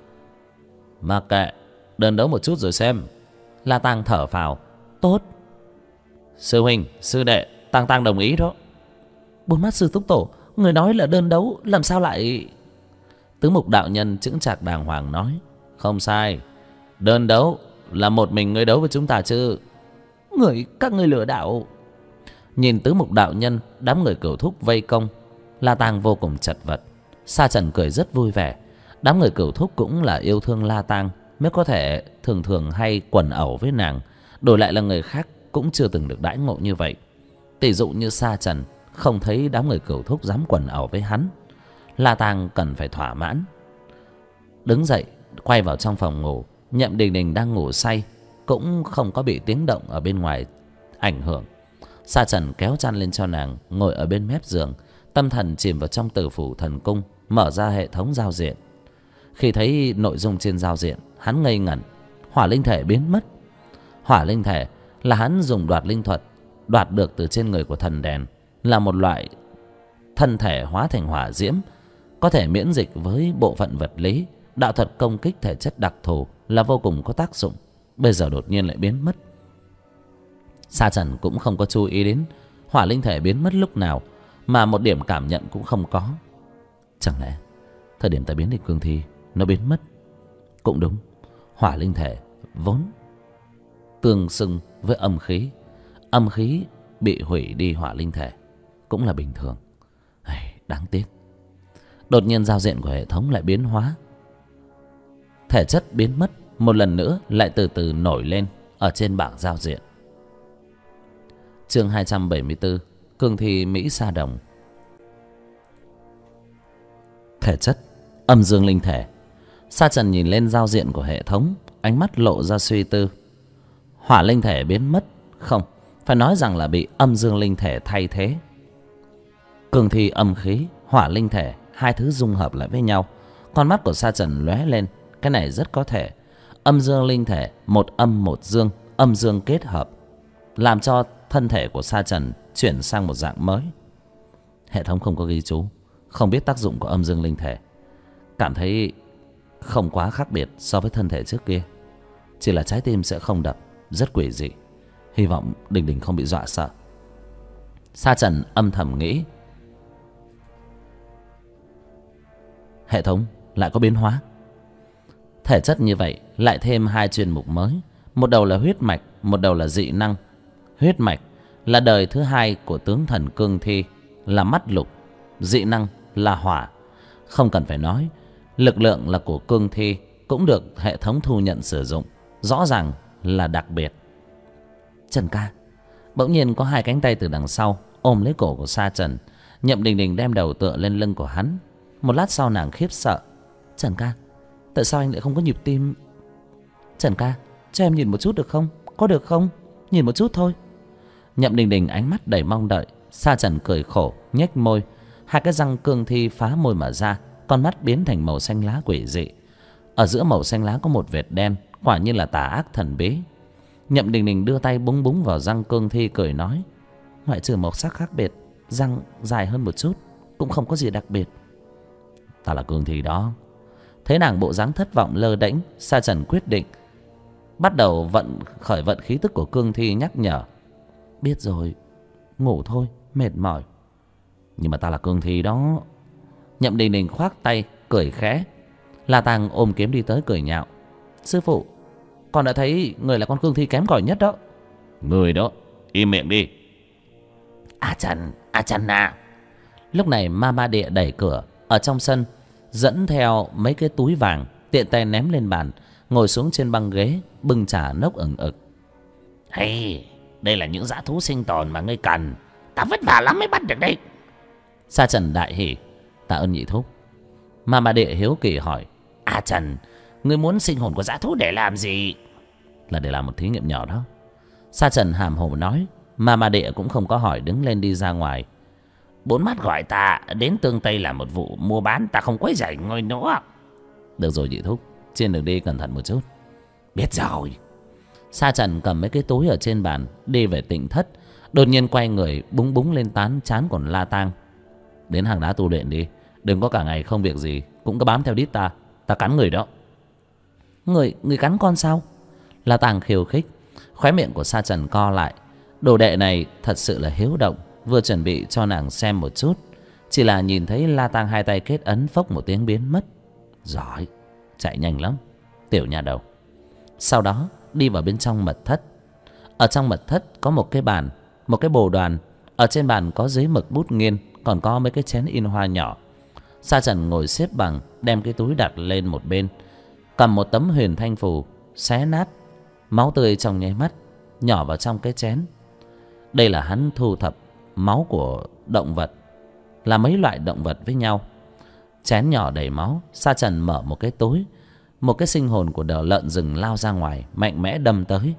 Mà kệ, đơn đấu một chút rồi xem. La Tăng thở phào. Tốt. Sư huynh, sư đệ, Tăng đồng ý đó. Bốn mắt sư thúc tổ, người nói là đơn đấu, làm sao lại... Tứ Mục đạo nhân chững chạc đàng hoàng nói. Không sai, đơn đấu là một mình ngươi đấu với chúng ta chứ. Các ngươi lừa đảo. Nhìn Tứ Mục đạo nhân, đám người Cửu Thúc vây công, La Tăng vô cùng chật vật. Sa Trần cười rất vui vẻ. Đám người Cửu Thúc cũng là yêu thương La Tăng, mới có thể thường hay quần ẩu với nàng. Đổi lại là người khác cũng chưa từng được đãi ngộ như vậy. Tỷ dụ như Sa Trần, không thấy đám người Cửu Thúc dám quần ẩu với hắn. La Tăng cần phải thỏa mãn. Đứng dậy quay vào trong phòng ngủ. Nhậm Đình Đình đang ngủ say, cũng không có bị tiếng động ở bên ngoài ảnh hưởng. Sa Trần kéo chăn lên cho nàng, ngồi ở bên mép giường, tâm thần chìm vào trong Tử Phủ Thần Cung, mở ra hệ thống giao diện. Khi thấy nội dung trên giao diện, hắn ngây ngẩn. Hỏa linh thể biến mất. Hỏa linh thể là hắn dùng đoạt linh thuật đoạt được từ trên người của thần đèn, là một loại thân thể hóa thành hỏa diễm, có thể miễn dịch với bộ phận vật lý. Đạo thuật công kích thể chất đặc thù, là vô cùng có tác dụng. Bây giờ đột nhiên lại biến mất. Sa Trần cũng không có chú ý đến hỏa linh thể biến mất lúc nào, mà một điểm cảm nhận cũng không có. Chẳng lẽ thời điểm ta biến thành cương thi nó biến mất? Cũng đúng, hỏa linh thể vốn tương xưng với âm khí. Âm khí bị hủy đi hỏa linh thể cũng là bình thường. Đáng tiếc. Đột nhiên giao diện của hệ thống lại biến hóa. Thể chất biến mất một lần nữa, lại từ từ nổi lên ở trên bảng giao diện. Chương 274, cương thi Mỹ Sa Đồng. Thể chất âm dương linh thể. Sa Trần nhìn lên giao diện của hệ thống, ánh mắt lộ ra suy tư. Hỏa linh thể biến mất, không, phải nói rằng là bị âm dương linh thể thay thế. Cương thi âm khí, hỏa linh thể, hai thứ dung hợp lại với nhau. Con mắt của Sa Trần lóe lên, cái này rất có thể. Âm dương linh thể, một âm một dương, âm dương kết hợp, làm cho thân thể của Sa Trần chuyển sang một dạng mới. Hệ thống không có ghi chú, không biết tác dụng của âm dương linh thể. Cảm thấy không quá khác biệt so với thân thể trước kia, chỉ là trái tim sẽ không đập, rất quỷ dị. Hy vọng Đình Đình không bị dọa sợ. Sa Trần âm thầm nghĩ. Hệ thống lại có biến hóa. Thể chất như vậy lại thêm hai chuyên mục mới. Một đầu là huyết mạch, một đầu là dị năng. Huyết mạch là đời thứ hai của tướng thần cương thi, là mắt lục. Dị năng là hỏa. Không cần phải nói, lực lượng là của cương thi, cũng được hệ thống thu nhận sử dụng. Rõ ràng là đặc biệt. Trần ca. Bỗng nhiên có hai cánh tay từ đằng sau ôm lấy cổ của Sa Trần. Nhậm Đình Đình đem đầu tựa lên lưng của hắn. Một lát sau nàng khiếp sợ. Trần ca, tại sao anh lại không có nhịp tim? Trần ca, cho em nhìn một chút được không? Có được không? Nhìn một chút thôi. Nhậm Đình Đình ánh mắt đầy mong đợi. Sa Trần cười khổ, nhếch môi. Hai cái răng cương thi phá môi mà ra, con mắt biến thành màu xanh lá quỷ dị. Ở giữa màu xanh lá có một vệt đen, quả như là tà ác thần bí. Nhậm Đình Đình đưa tay búng búng vào răng cương thi, cười nói. Ngoại trừ màu sắc khác biệt, răng dài hơn một chút, cũng không có gì đặc biệt. Ta là cương thi đó, Thấy nàng bộ dáng thất vọng lơ đễnh, Sa Trần quyết định bắt đầu khởi vận khí tức của cương thi, nhắc nhở: biết rồi, ngủ thôi, mệt mỏi. Nhưng mà ta là cương thi đó. Nhậm Đình Đình khoác tay cười khẽ. La Tàng ôm kiếm đi tới cười nhạo: sư phụ, con đã thấy người là con cương thi kém cỏi nhất đó. Người đó, im miệng đi. A Trần à. Lúc này Mama Địa đẩy cửa ở trong sân, dẫn theo mấy cái túi vàng, tiện tay ném lên bàn, ngồi xuống trên băng ghế, bưng trà nốc ửng ực. Hay, đây là những dã thú sinh tồn mà ngươi cần. Ta vất vả lắm mới bắt được đây. Sa Trần đại hỉ: tạ ơn nhị thúc. Mama Địa hiếu kỳ hỏi: A Trần, ngươi muốn sinh hồn của dã thú để làm gì? Là để làm một thí nghiệm nhỏ đó. Sa Trần hàm hồ nói. Mama Địa cũng không có hỏi, đứng lên đi ra ngoài. Bốn mắt gọi ta đến Tương Tây làm một vụ mua bán, ta không quấy rầy ngươi nữa. Được rồi nhị thúc, trên đường đi cẩn thận một chút. Biết rồi. Sa Trần cầm mấy cái túi ở trên bàn đi về Tịnh Thất. Đột nhiên quay người búng búng lên trán của La Tang: đến hang đá tu luyện đi, đừng có cả ngày không việc gì cũng cứ bám theo đít ta. Ta cắn người đó. Người cắn con sao? La Tang khiêu khích. Khóe miệng của Sa Trần co lại. Đồ đệ này thật sự là hiếu động, vừa chuẩn bị cho nàng xem một chút, chỉ là nhìn thấy La Tang hai tay kết ấn, phốc một tiếng biến mất. Giỏi, chạy nhanh lắm, tiểu nha đầu. Sau đó đi vào bên trong mật thất. Ở trong mật thất có một cái bàn, một cái bồ đoàn. Ở trên bàn có giấy mực bút nghiên, còn có mấy cái chén in hoa nhỏ. Sa Trần ngồi xếp bằng, đem cái túi đặt lên một bên, cầm một tấm huyền thanh phù xé nát. Máu tươi trong nháy mắt nhỏ vào trong cái chén. Đây là hắn thu thập máu của động vật, là mấy loại động vật với nhau. Chén nhỏ đầy máu. Sa Trần mở một cái túi. Một cái sinh hồn của đờ lợn rừng lao ra ngoài, mạnh mẽ đâm tới.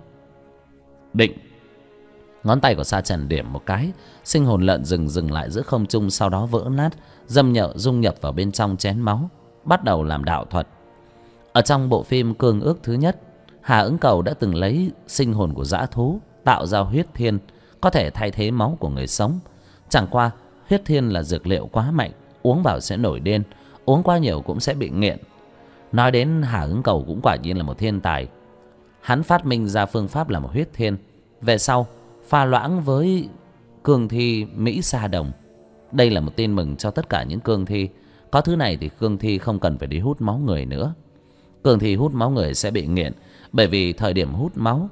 Định. Ngón tay của Sa Trần điểm một cái, sinh hồn lợn rừng dừng lại giữa không trung, sau đó vỡ nát, dung nhập vào bên trong chén máu, bắt đầu làm đạo thuật. Ở trong bộ phim Cương Ước thứ nhất, Hà Ứng Cầu đã từng lấy sinh hồn của dã thú tạo ra huyết thiên, có thể thay thế máu của người sống. Chẳng qua huyết thiên là dược liệu quá mạnh, uống vào sẽ nổi điên, uống quá nhiều cũng sẽ bị nghiện. Nói đến Hà Ứng Cầu cũng quả nhiên là một thiên tài. Hắn phát minh ra phương pháp làm huyết thiên, về sau pha loãng với cương thi Mỹ Sa Đồng. Đây là một tin mừng cho tất cả những cương thi. Có thứ này thì cương thi không cần phải đi hút máu người nữa. Cương thi hút máu người sẽ bị nghiện, bởi vì thời điểm hút máu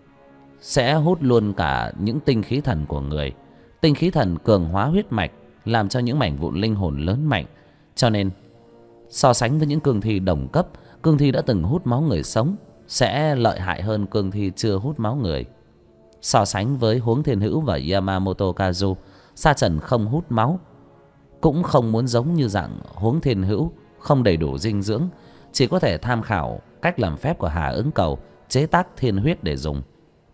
sẽ hút luôn cả những tinh khí thần của người. Tinh khí thần cường hóa huyết mạch, làm cho những mảnh vụn linh hồn lớn mạnh. Cho nên so sánh với những cương thi đồng cấp, cương thi đã từng hút máu người sống sẽ lợi hại hơn cương thi chưa hút máu người. So sánh với Huống Thiên Hữu và Yamamoto Kazu, Sa Trần không hút máu, cũng không muốn giống như dạng Huống Thiên Hữu không đầy đủ dinh dưỡng, chỉ có thể tham khảo cách làm phép của Hà Ứng Cầu, chế tác thiên huyết để dùng.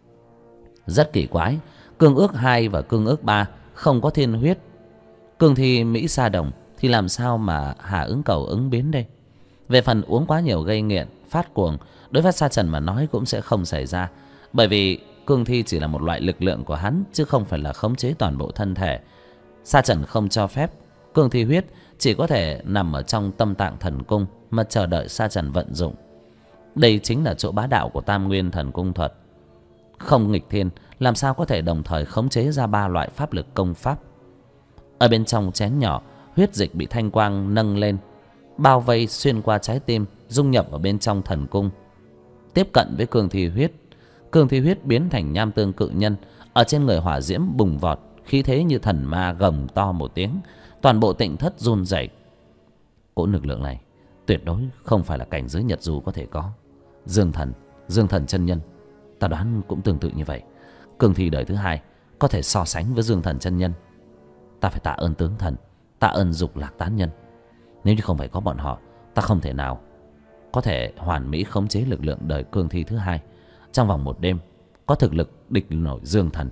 Rất kỳ quái, Cương Ước 2 và Cương Ước 3 không có thiên huyết. Cương thi Mỹ Sa Đồng thì làm sao mà Hà Ứng Cầu ứng biến đây? Về phần uống quá nhiều gây nghiện, phát cuồng, đối với Sa Trần mà nói cũng sẽ không xảy ra, bởi vì cương thi chỉ là một loại lực lượng của hắn, chứ không phải là khống chế toàn bộ thân thể. Sa Trần không cho phép cương thi huyết chỉ có thể nằm ở trong tâm tạng thần cung mà chờ đợi Sa Trần vận dụng. Đây chính là chỗ bá đạo của Tam Nguyên Thần Cung thuật. Không nghịch thiên, làm sao có thể đồng thời khống chế ra ba loại pháp lực công pháp. Ở bên trong chén nhỏ, huyết dịch bị thanh quang nâng lên, bao vây xuyên qua trái tim, dung nhập vào bên trong thần cung, tiếp cận với cương thi huyết. Cương thi huyết biến thành nham tương cự nhân, ở trên người hỏa diễm bùng vọt, khí thế như thần ma, gầm to một tiếng, toàn bộ Tịnh Thất run rẩy. Cỗ lực lượng này tuyệt đối không phải là cảnh giới Nhật Du có thể có. Dương thần chân nhân, ta đoán cũng tương tự như vậy. Cương thi đời thứ hai có thể so sánh với Dương thần chân nhân. Ta phải tạ ơn tướng thần, tạ ơn Dục Lạc tán nhân. Nếu như không phải có bọn họ, ta không thể nào có thể hoàn mỹ khống chế lực lượng đời cương thi thứ hai, trong vòng một đêm có thực lực địch nổi Dương thần.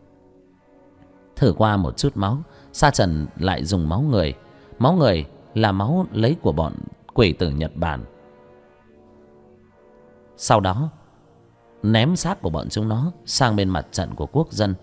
Thử qua một chút máu, Sa Trần lại dùng máu người. Máu người là máu lấy của bọn quỷ tử Nhật Bản. Sau đó ném xác của bọn chúng nó sang bên mặt trận của quốc dân.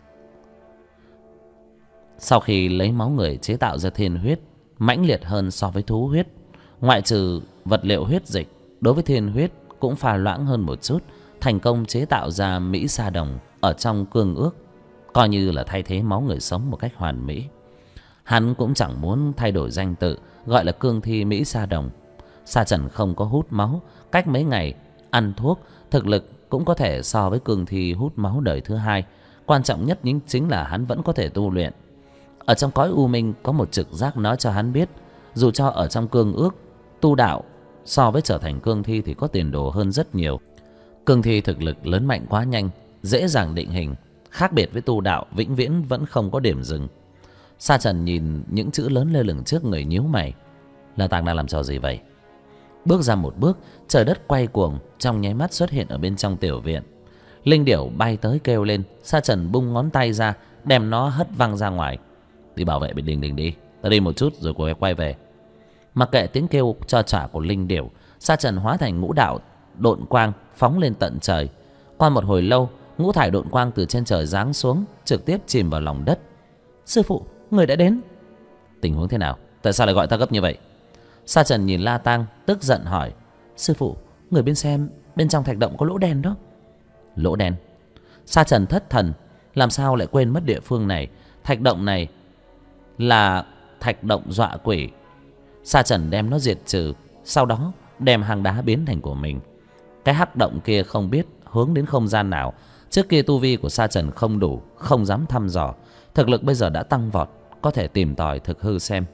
Sau khi lấy máu người chế tạo ra thiên huyết mãnh liệt hơn so với thú huyết, ngoại trừ vật liệu huyết dịch đối với thiên huyết cũng pha loãng hơn một chút, thành công chế tạo ra Mỹ Sa Đồng ở trong cương ước, coi như là thay thế máu người sống một cách hoàn mỹ. Hắn cũng chẳng muốn thay đổi danh tự, gọi là cương thi Mỹ Sa Đồng. Sa Trần không có hút máu, cách mấy ngày ăn thuốc, thực lực cũng có thể so với cương thi hút máu đời thứ hai. Quan trọng nhất chính là hắn vẫn có thể tu luyện. Ở trong cõi u minh có một trực giác nói cho hắn biết, dù cho ở trong cương ước tu đạo, so với trở thành cương thi thì có tiền đồ hơn rất nhiều. Cương thi thực lực lớn mạnh quá nhanh, dễ dàng định hình, khác biệt với tu đạo vĩnh viễn vẫn không có điểm dừng. Sa Trần nhìn những chữ lớn lơ lửng trước người nhíu mày. La Tàng đang làm trò gì vậy? Bước ra một bước, trời đất quay cuồng, trong nháy mắt xuất hiện ở bên trong tiểu viện. Linh điểu bay tới kêu lên. Sa Trần bung ngón tay ra, đem nó hất văng ra ngoài. Đi bảo vệ bên đình đình đi, ta đi một chút rồi quay về. Mặc kệ tiếng kêu cho trả của linh điểu, Sa Trần hóa thành ngũ đạo độn quang phóng lên tận trời. Qua một hồi lâu, ngũ thải độn quang từ trên trời giáng xuống, trực tiếp chìm vào lòng đất. Sư phụ, người đã đến. Tình huống thế nào? Tại sao lại gọi ta gấp như vậy? Sa Trần nhìn La Tang, tức giận hỏi. Sư phụ, người bên xem, bên trong thạch động có lỗ đen đó. Lỗ đen? Sa Trần thất thần, làm sao lại quên mất địa phương này. Thạch động này là thạch động dọa quỷ. Sa Trần đem nó diệt trừ, sau đó đem hang đá biến thành của mình. Cái hắc động kia không biết hướng đến không gian nào. Trước kia tu vi của Sa Trần không đủ, không dám thăm dò. Thực lực bây giờ đã tăng vọt, có thể tìm tòi thực hư xem.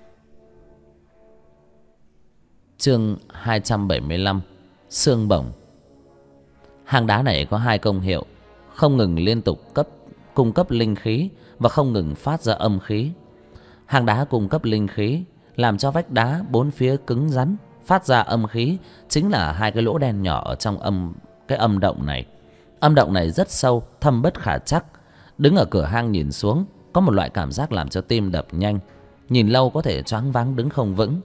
Chương 275, Xương Bổng. Hang đá này có hai công hiệu, không ngừng liên tục cung cấp linh khí và không ngừng phát ra âm khí. Hang đá cung cấp linh khí, làm cho vách đá bốn phía cứng rắn, phát ra âm khí, chính là hai cái lỗ đen nhỏ ở trong cái âm động này. Âm động này rất sâu, thâm bất khả trắc. Đứng ở cửa hang nhìn xuống, có một loại cảm giác làm cho tim đập nhanh, nhìn lâu có thể choáng váng đứng không vững.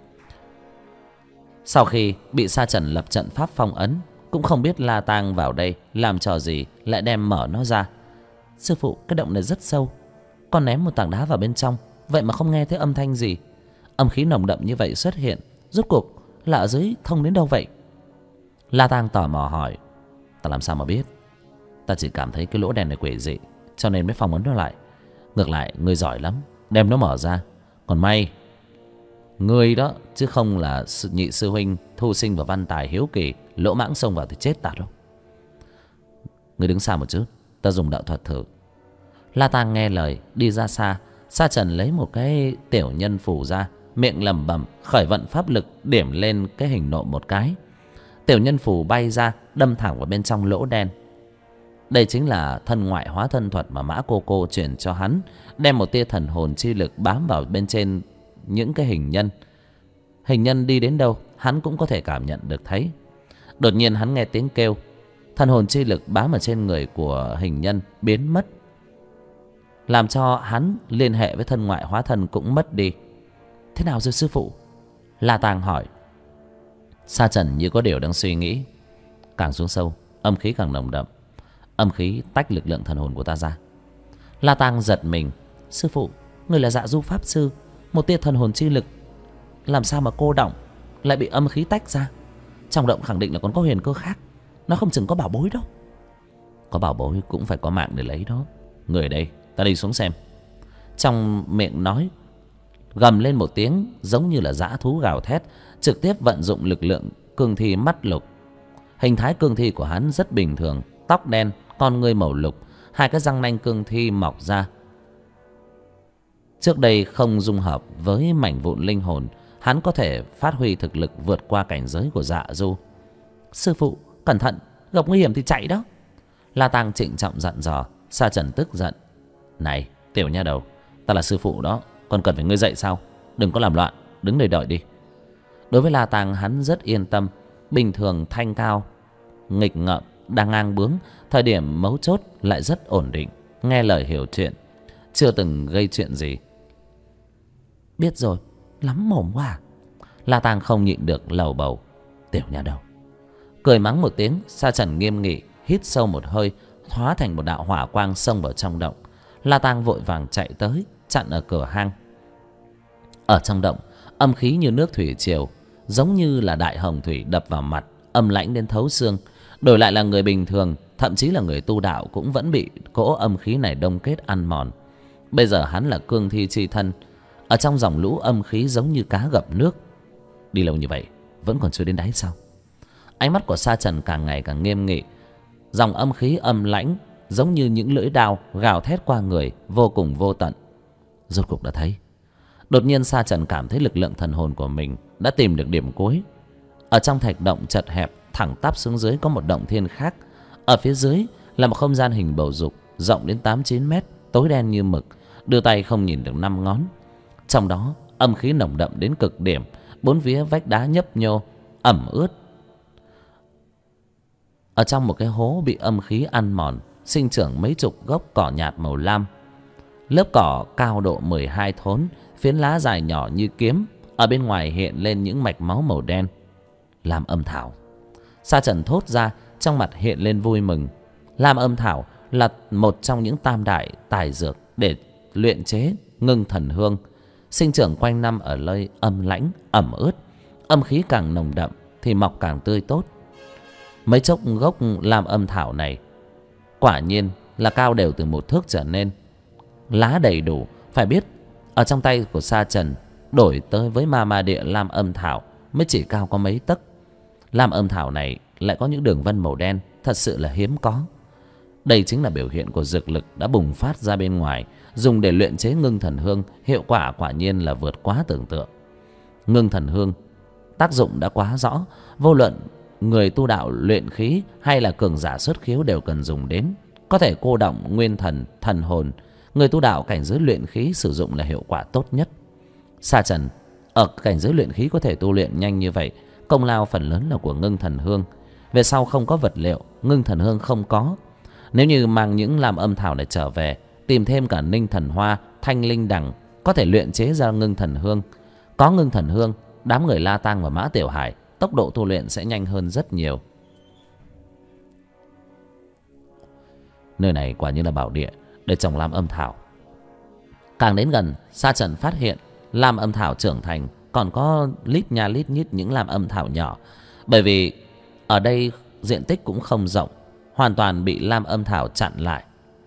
Sau khi bị Sa Trần lập trận pháp phong ấn, cũng không biết La Tang vào đây làm trò gì lại đem mở nó ra. Sư phụ, cái động này rất sâu, con ném một tảng đá vào bên trong, vậy mà không nghe thấy âm thanh gì. Âm khí nồng đậm như vậy xuất hiện, rốt cuộc là ở dưới thông đến đâu vậy? La Tang tò mò hỏi. Ta làm sao mà biết? Ta chỉ cảm thấy cái lỗ đen này quỷ dị, cho nên mới phong ấn nó lại. Ngược lại ngươi giỏi lắm, đem nó mở ra. Còn may ngươi đó, chứ không là nhị sư huynh Thu Sinh và Văn Tài hiếu kỳ lỗ mãng xông vào thì chết ta đâu. Ngươi đứng xa một chút, ta dùng đạo thuật thử. La Tang nghe lời đi ra xa. Sa Trần lấy một cái tiểu nhân phù ra, miệng lẩm bẩm khởi vận pháp lực, điểm lên cái hình nộm một cái. Tiểu nhân phù bay ra, đâm thẳng vào bên trong lỗ đen. Đây chính là thân ngoại hóa thân thuật mà Mã Cô Cô truyền cho hắn, đem một tia thần hồn chi lực bám vào bên trên những cái hình nhân. Hình nhân đi đến đâu hắn cũng có thể cảm nhận được thấy. Đột nhiên hắn nghe tiếng kêu, thần hồn chi lực bám ở trên người của hình nhân biến mất, làm cho hắn liên hệ với thân ngoại hóa thân cũng mất đi. Thế nào rồi sư phụ? La Tang hỏi. Sa Trần như có điều đang suy nghĩ. Càng xuống sâu, âm khí càng nồng đậm. Âm khí tách lực lượng thần hồn của ta ra. La Tang giật mình. Sư phụ, người là Dạ Du pháp sư, một tia thần hồn chi lực làm sao mà cô động, lại bị âm khí tách ra? Trong động khẳng định là còn có huyền cơ khác, nó không chừng có bảo bối đâu. Có bảo bối cũng phải có mạng để lấy đó. Người ở đây, ta đi xuống xem. Trong miệng nói, gầm lên một tiếng giống như là dã thú gào thét, trực tiếp vận dụng lực lượng cương thi mắt lục. Hình thái cương thi của hắn rất bình thường, tóc đen, con ngươi màu lục, hai cái răng nanh cương thi mọc ra. Trước đây không dung hợp với mảnh vụn linh hồn, hắn có thể phát huy thực lực vượt qua cảnh giới của Dạ Du. Sư phụ, cẩn thận, gặp nguy hiểm thì chạy đó. La Tang trịnh trọng dặn dò. Sa Trần tức giận. Này, tiểu nha đầu, ta là sư phụ đó, còn cần phải ngươi dạy sao? Đừng có làm loạn, đứng đây đợi đi. Đối với La Tang hắn rất yên tâm. Bình thường thanh cao, nghịch ngợm, đang ngang bướng, thời điểm mấu chốt lại rất ổn định, nghe lời hiểu chuyện, chưa từng gây chuyện gì. Biết rồi, lắm mồm quá à? La Tang không nhịn được lầu bầu. Tiểu nha đầu. Cười mắng một tiếng, Sa Trần nghiêm nghị hít sâu một hơi, hóa thành một đạo hỏa quang xông vào trong động. La Tang vội vàng chạy tới, chặn ở cửa hang. Ở trong động, âm khí như nước thủy triều, giống như là đại hồng thủy đập vào mặt, âm lãnh đến thấu xương. Đổi lại là người bình thường, thậm chí là người tu đạo, cũng vẫn bị cỗ âm khí này đông kết ăn mòn. Bây giờ hắn là cương thi chi thân, ở trong dòng lũ âm khí giống như cá gặp nước. Đi lâu như vậy vẫn còn chưa đến đáy sao? Ánh mắt của Sa Trần càng ngày càng nghiêm nghị. Dòng âm khí âm lãnh giống như những lưỡi đao gào thét qua người, vô cùng vô tận. Rốt cuộc đã thấy. Đột nhiên Sa Trần cảm thấy lực lượng thần hồn của mình đã tìm được điểm cuối. Ở trong thạch động chật hẹp thẳng tắp xuống dưới có một động thiên khác. Ở phía dưới là một không gian hình bầu dục rộng đến 8-9 mét, tối đen như mực, đưa tay không nhìn được 5 ngón. Trong đó âm khí nồng đậm đến cực điểm, bốn phía vách đá nhấp nhô ẩm ướt. Ở trong một cái hố bị âm khí ăn mòn, sinh trưởng mấy chục gốc cỏ nhạt màu lam. Lớp cỏ cao độ 12 thốn, phiến lá dài nhỏ như kiếm, ở bên ngoài hiện lên những mạch máu màu đen. Lam âm thảo. Sa Trần thốt ra, trong mặt hiện lên vui mừng. Lam âm thảo là một trong những tam đại tài dược để luyện chế ngưng thần hương, sinh trưởng quanh năm ở nơi âm lãnh ẩm ướt. Âm khí càng nồng đậm thì mọc càng tươi tốt. Mấy chốc gốc lam âm thảo này quả nhiên là cao đều từ 1 thước trở lên, lá đầy đủ. Phải biết ở trong tay của Sa Trần đổi tới với ma địa lam âm thảo mới chỉ cao có mấy tấc. Lam âm thảo này lại có những đường vân màu đen, thật sự là hiếm có. Đây chính là biểu hiện của dược lực đã bùng phát ra bên ngoài, dùng để luyện chế ngưng thần hương. Hiệu quả quả nhiên là vượt quá tưởng tượng. Ngưng thần hương tác dụng đã quá rõ, vô luận người tu đạo luyện khí hay là cường giả xuất khiếu đều cần dùng đến. Có thể cô động nguyên thần, thần hồn. Người tu đạo cảnh giới luyện khí sử dụng là hiệu quả tốt nhất. Sa Trần ở cảnh giới luyện khí có thể tu luyện nhanh như vậy, công lao phần lớn là của ngưng thần hương. Về sau không có vật liệu, ngưng thần hương không có. Nếu như mang những lam âm thảo này trở về, tìm thêm cả ninh thần hoa, thanh linh đằng, có thể luyện chế ra ngưng thần hương. Có ngưng thần hương, đám người La Tang và Mã Tiểu Hải tốc độ tu luyện sẽ nhanh hơn rất nhiều. Nơi này quả như là bảo địa để trồng lam âm thảo. Càng đến gần, Sa Trần phát hiện lam âm thảo trưởng thành còn có lít nha lít nhít những lam âm thảo nhỏ. Bởi vì ở đây diện tích cũng không rộng, hoàn toàn bị lam âm thảo chặn lại.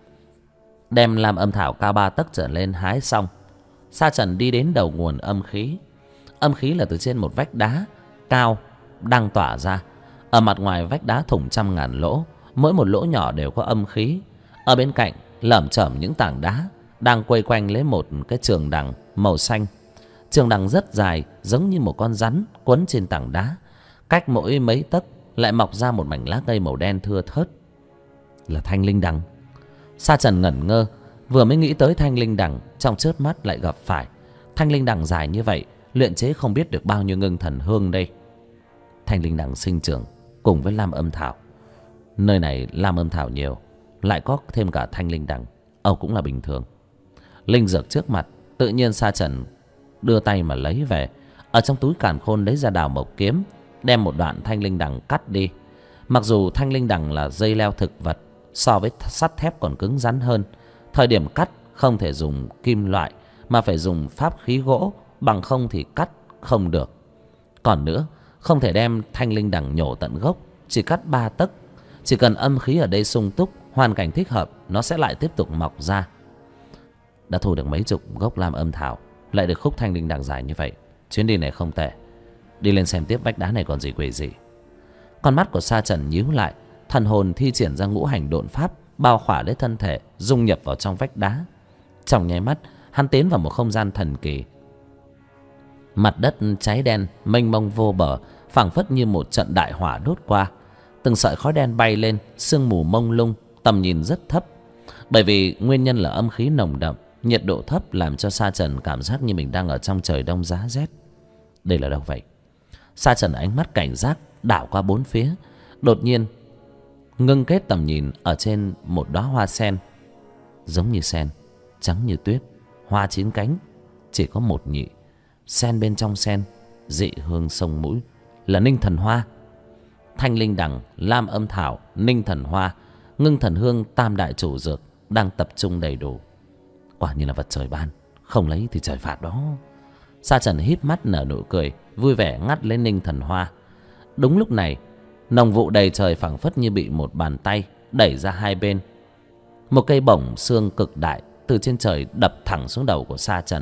Đem lam âm thảo cao 3 tấc trở lên hái xong, Sa Trần đi đến đầu nguồn âm khí. Âm khí là từ trên một vách đá cao đang tỏa ra. Ở mặt ngoài vách đá thủng trăm ngàn lỗ, mỗi một lỗ nhỏ đều có âm khí. Ở bên cạnh lởm chởm những tảng đá đang quây quanh lấy một cái trường đằng màu xanh. Trường đằng rất dài, giống như một con rắn quấn trên tảng đá. Cách mỗi mấy tấc lại mọc ra một mảnh lá cây màu đen thưa thớt. Là thanh linh đằng. Sa Trần ngẩn ngơ, vừa mới nghĩ tới thanh linh đằng, trong chớp mắt lại gặp phải. Thanh linh đằng dài như vậy, luyện chế không biết được bao nhiêu ngưng thần hương đây. Thanh linh đằng sinh trưởng cùng với lam âm thảo. Nơi này lam âm thảo nhiều, lại có thêm cả thanh linh đằng, Âu cũng là bình thường. Linh dược trước mặt, tự nhiên Sa Trần đưa tay mà lấy về. Ở trong túi càn khôn lấy ra đào mộc kiếm, đem một đoạn thanh linh đằng cắt đi. Mặc dù thanh linh đằng là dây leo thực vật, so với sắt thép còn cứng rắn hơn. Thời điểm cắt không thể dùng kim loại, mà phải dùng pháp khí gỗ, bằng không thì cắt không được. Còn nữa, không thể đem thanh linh đằng nhổ tận gốc, chỉ cắt 3 tấc. Chỉ cần âm khí ở đây sung túc, hoàn cảnh thích hợp, nó sẽ lại tiếp tục mọc ra. Đã thu được mấy chục gốc lam âm thảo, lại được khúc thanh linh đằng dài như vậy, chuyến đi này không tệ. Đi lên xem tiếp vách đá này còn gì quỷ gì. Con mắt của Sa Trần nhíu lại, thần hồn thi triển ra ngũ hành độn pháp, bao khỏa lấy thân thể, dung nhập vào trong vách đá. Trong nháy mắt, hắn tiến vào một không gian thần kỳ. Mặt đất cháy đen, mênh mông vô bờ, phảng phất như một trận đại hỏa đốt qua. Từng sợi khói đen bay lên, sương mù mông lung, tầm nhìn rất thấp. Bởi vì nguyên nhân là âm khí nồng đậm, nhiệt độ thấp làm cho Sa Trần cảm giác như mình đang ở trong trời đông giá rét. Đây là đâu vậy? Sa Trần ánh mắt cảnh giác đảo qua bốn phía, đột nhiên ngưng kết tầm nhìn ở trên một đóa hoa sen, giống như sen, trắng như tuyết, hoa 9 cánh, chỉ có một nhị. Sen bên trong sen, dị hương sông mũi, là ninh thần hoa. Thanh linh đằng, lam âm thảo, ninh thần hoa, ngưng thần hương, tam đại chủ dược đang tập trung đầy đủ. Quả như là vật trời ban, không lấy thì trời phạt đó. Sa Trần híp mắt nở nụ cười, vui vẻ ngắt lấy Ninh Thần Hoa. Đúng lúc này, nồng vụ đầy trời phảng phất như bị một bàn tay đẩy ra hai bên. Một cây bổng xương cực đại từ trên trời đập thẳng xuống đầu của Sa Trần.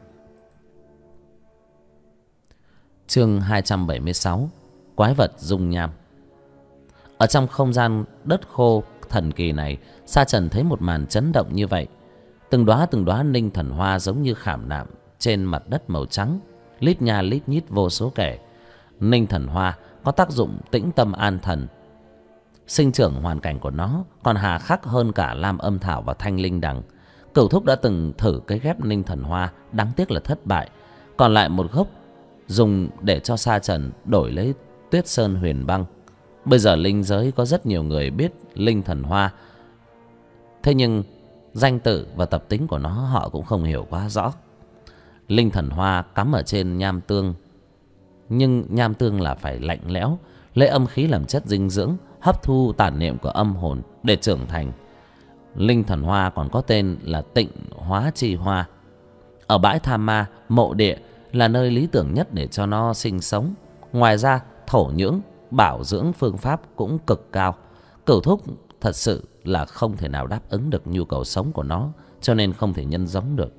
Chương 276: Quái vật dung nham. Ở trong không gian đất khô thần kỳ này, Sa Trần thấy một màn chấn động như vậy. Từng đóa Ninh Thần Hoa giống như khảm nạm trên mặt đất màu trắng, lít nha lít nhít vô số kể. Ninh Thần Hoa có tác dụng tĩnh tâm an thần. Sinh trưởng hoàn cảnh của nó còn hà khắc hơn cả Lam Âm Thảo và Thanh Linh Đằng. Cửu thúc đã từng thử cái ghép Ninh Thần Hoa, đáng tiếc là thất bại. Còn lại một gốc dùng để cho Sa Trần đổi lấy Tuyết Sơn Huyền Băng. Bây giờ linh giới có rất nhiều người biết Linh Thần Hoa, thế nhưng danh tự và tập tính của nó họ cũng không hiểu quá rõ. Linh Thần Hoa cắm ở trên nham tương, nhưng nham tương là phải lạnh lẽo, lấy âm khí làm chất dinh dưỡng, hấp thu tản niệm của âm hồn để trưởng thành. Linh Thần Hoa còn có tên là Tịnh Hóa Chi Hoa. Ở bãi Tham Ma, mộ địa là nơi lý tưởng nhất để cho nó sinh sống. Ngoài ra, thổ nhưỡng, bảo dưỡng phương pháp cũng cực cao. Cửu thúc thật sự là không thể nào đáp ứng được nhu cầu sống của nó, cho nên không thể nhân giống được.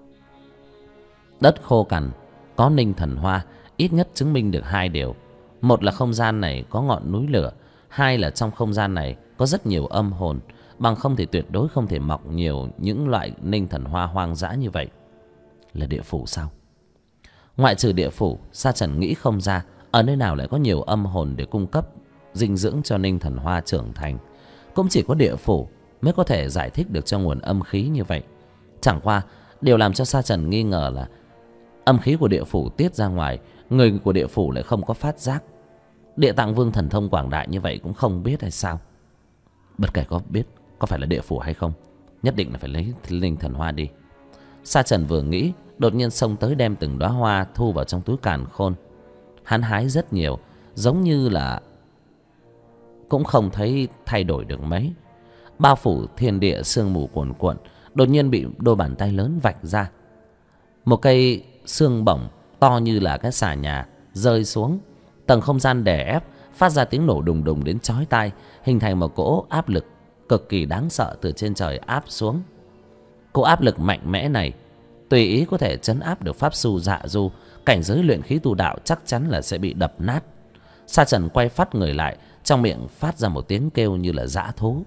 Đất khô cằn có Ninh Thần Hoa ít nhất chứng minh được hai điều: một là không gian này có ngọn núi lửa, hai là trong không gian này có rất nhiều âm hồn, bằng không thì tuyệt đối không thể mọc nhiều những loại Ninh Thần Hoa hoang dã như vậy. Là địa phủ sao? Ngoại trừ địa phủ, Sa Trần nghĩ không ra ở nơi nào lại có nhiều âm hồn để cung cấp dinh dưỡng cho Ninh Thần Hoa trưởng thành. Cũng chỉ có địa phủ mới có thể giải thích được cho nguồn âm khí như vậy. Chẳng qua điều làm cho Sa Trần nghi ngờ là âm khí của địa phủ tiết ra ngoài, người của địa phủ lại không có phát giác. Địa Tạng Vương thần thông quảng đại như vậy cũng không biết hay sao? Bất kể có biết có phải là địa phủ hay không, nhất định là phải lấy Ninh Thần Hoa đi. Sa Trần vừa nghĩ, đột nhiên xông tới đem từng đóa hoa thu vào trong túi càn khôn. Hắn hái rất nhiều, giống như là cũng không thấy thay đổi được mấy. Bao phủ thiên địa sương mù cuồn cuộn, đột nhiên bị đôi bàn tay lớn vạch ra. Một cây xương bổng to như là cái xà nhà rơi xuống. Tầng không gian đè ép, phát ra tiếng nổ đùng đùng đến chói tai, hình thành một cỗ áp lực cực kỳ đáng sợ từ trên trời áp xuống. Cỗ áp lực mạnh mẽ này tùy ý có thể trấn áp được pháp sư Dạ Du. Cảnh giới luyện khí tu đạo chắc chắn là sẽ bị đập nát. Sa Trần quay phát người lại, trong miệng phát ra một tiếng kêu như là dã thú.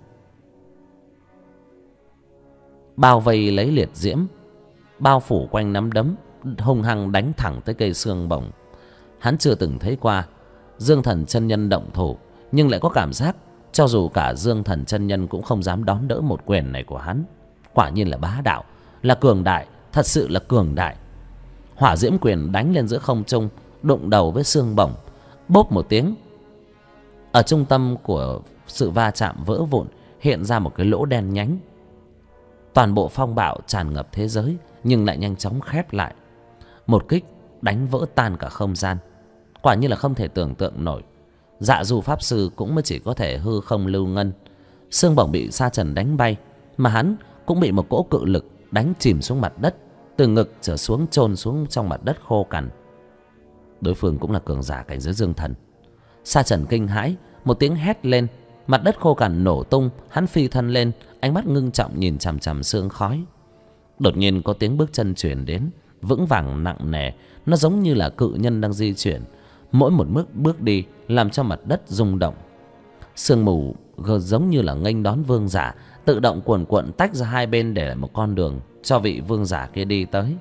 Bao vây lấy liệt diễm, bao phủ quanh nắm đấm, hung hăng đánh thẳng tới cây xương bổng. Hắn chưa từng thấy qua Dương Thần chân nhân động thủ, nhưng lại có cảm giác cho dù cả Dương Thần chân nhân cũng không dám đón đỡ một quyền này của hắn. Quả nhiên là bá đạo, là cường đại, thật sự là cường đại. Hỏa diễm quyền đánh lên giữa không trung, đụng đầu với xương bổng, bốp một tiếng. Ở trung tâm của sự va chạm vỡ vụn hiện ra một cái lỗ đen nhánh. Toàn bộ phong bạo tràn ngập thế giới, nhưng lại nhanh chóng khép lại. Một kích đánh vỡ tan cả không gian. Quả như là không thể tưởng tượng nổi. Dạ Du pháp sư cũng mới chỉ có thể hư không lưu ngân. Xương bổng bị Sa Trần đánh bay, mà hắn cũng bị một cỗ cự lực đánh chìm xuống mặt đất, từ ngực trở xuống chôn xuống trong mặt đất khô cằn. Đối phương cũng là cường giả cảnh giới Dương Thần. Sa Trần kinh hãi, một tiếng hét lên, mặt đất khô cằn nổ tung. Hắn phi thân lên, ánh mắt ngưng trọng nhìn chằm chằm sương khói. Đột nhiên có tiếng bước chân truyền đến, vững vàng nặng nề. Nó giống như là cự nhân đang di chuyển, mỗi một bước đi làm cho mặt đất rung động. Sương mù giống như là nghênh đón vương giả, tự động cuồn cuộn tách ra hai bên để lại một con đường cho vị vương giả kia đi tới.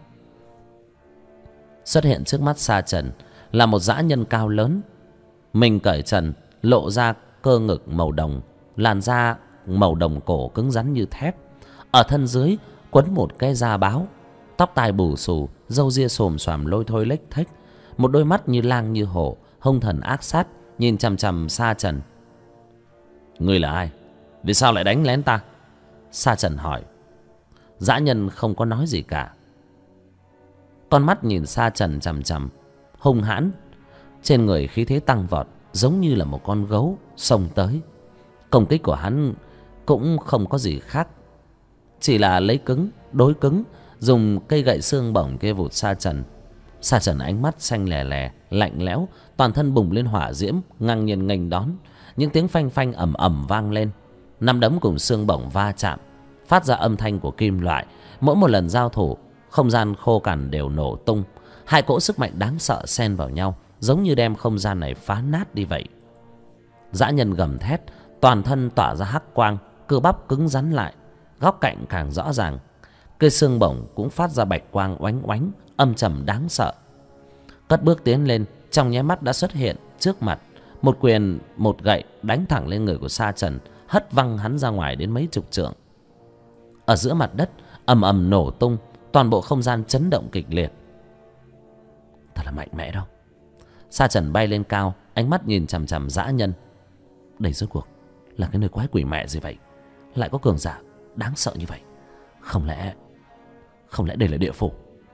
Xuất hiện trước mắt Sa Trần là một dã nhân cao lớn, mình cởi trần, lộ ra cơ ngực màu đồng, làn da màu đồng cổ cứng rắn như thép. Ở thân dưới quấn một cái da báo, tóc tai bù xù, râu ria xồm xoàm lôi thôi lếch thếch, một đôi mắt như lang như hổ, hung thần ác sát nhìn chằm chằm Sa Trần. Ngươi là ai? Vì sao lại đánh lén ta? Sa Trần hỏi. Dã nhân không có nói gì cả, con mắt nhìn Sa Trần chằm chằm, hung hãn. Trên người khí thế tăng vọt, giống như là một con gấu xông tới. Công kích của hắn cũng không có gì khác, chỉ là lấy cứng đối cứng, dùng cây gậy xương bổng kia vụt Sa Trần. Sa Trần ánh mắt xanh lè lè, lạnh lẽo, toàn thân bùng lên hỏa diễm, ngang nhiên nghênh đón. Những tiếng phanh phanh ầm ầm vang lên, nắm đấm cùng xương bổng va chạm, phát ra âm thanh của kim loại. Mỗi một lần giao thủ, không gian khô cằn đều nổ tung. Hai cỗ sức mạnh đáng sợ xen vào nhau, giống như đem không gian này phá nát đi vậy. Dã nhân gầm thét, toàn thân tỏa ra hắc quang, cơ bắp cứng rắn lại, góc cạnh càng rõ ràng. Cây xương bổng cũng phát ra bạch quang oánh oánh, âm trầm đáng sợ. Cất bước tiến lên, trong nháy mắt đã xuất hiện trước mặt. Một quyền một gậy đánh thẳng lên người của Sa Trần, hất văng hắn ra ngoài đến mấy chục trượng. Ở giữa mặt đất ầm ầm nổ tung, toàn bộ không gian chấn động kịch liệt. Thật là mạnh mẽ đâu. Sa Trần bay lên cao, ánh mắt nhìn chằm chằm dã nhân. Đây rốt cuộc là cái nơi quái quỷ mẹ gì vậy? Lại có cường giả đáng sợ như vậy? Không lẽ đây là địa phủ?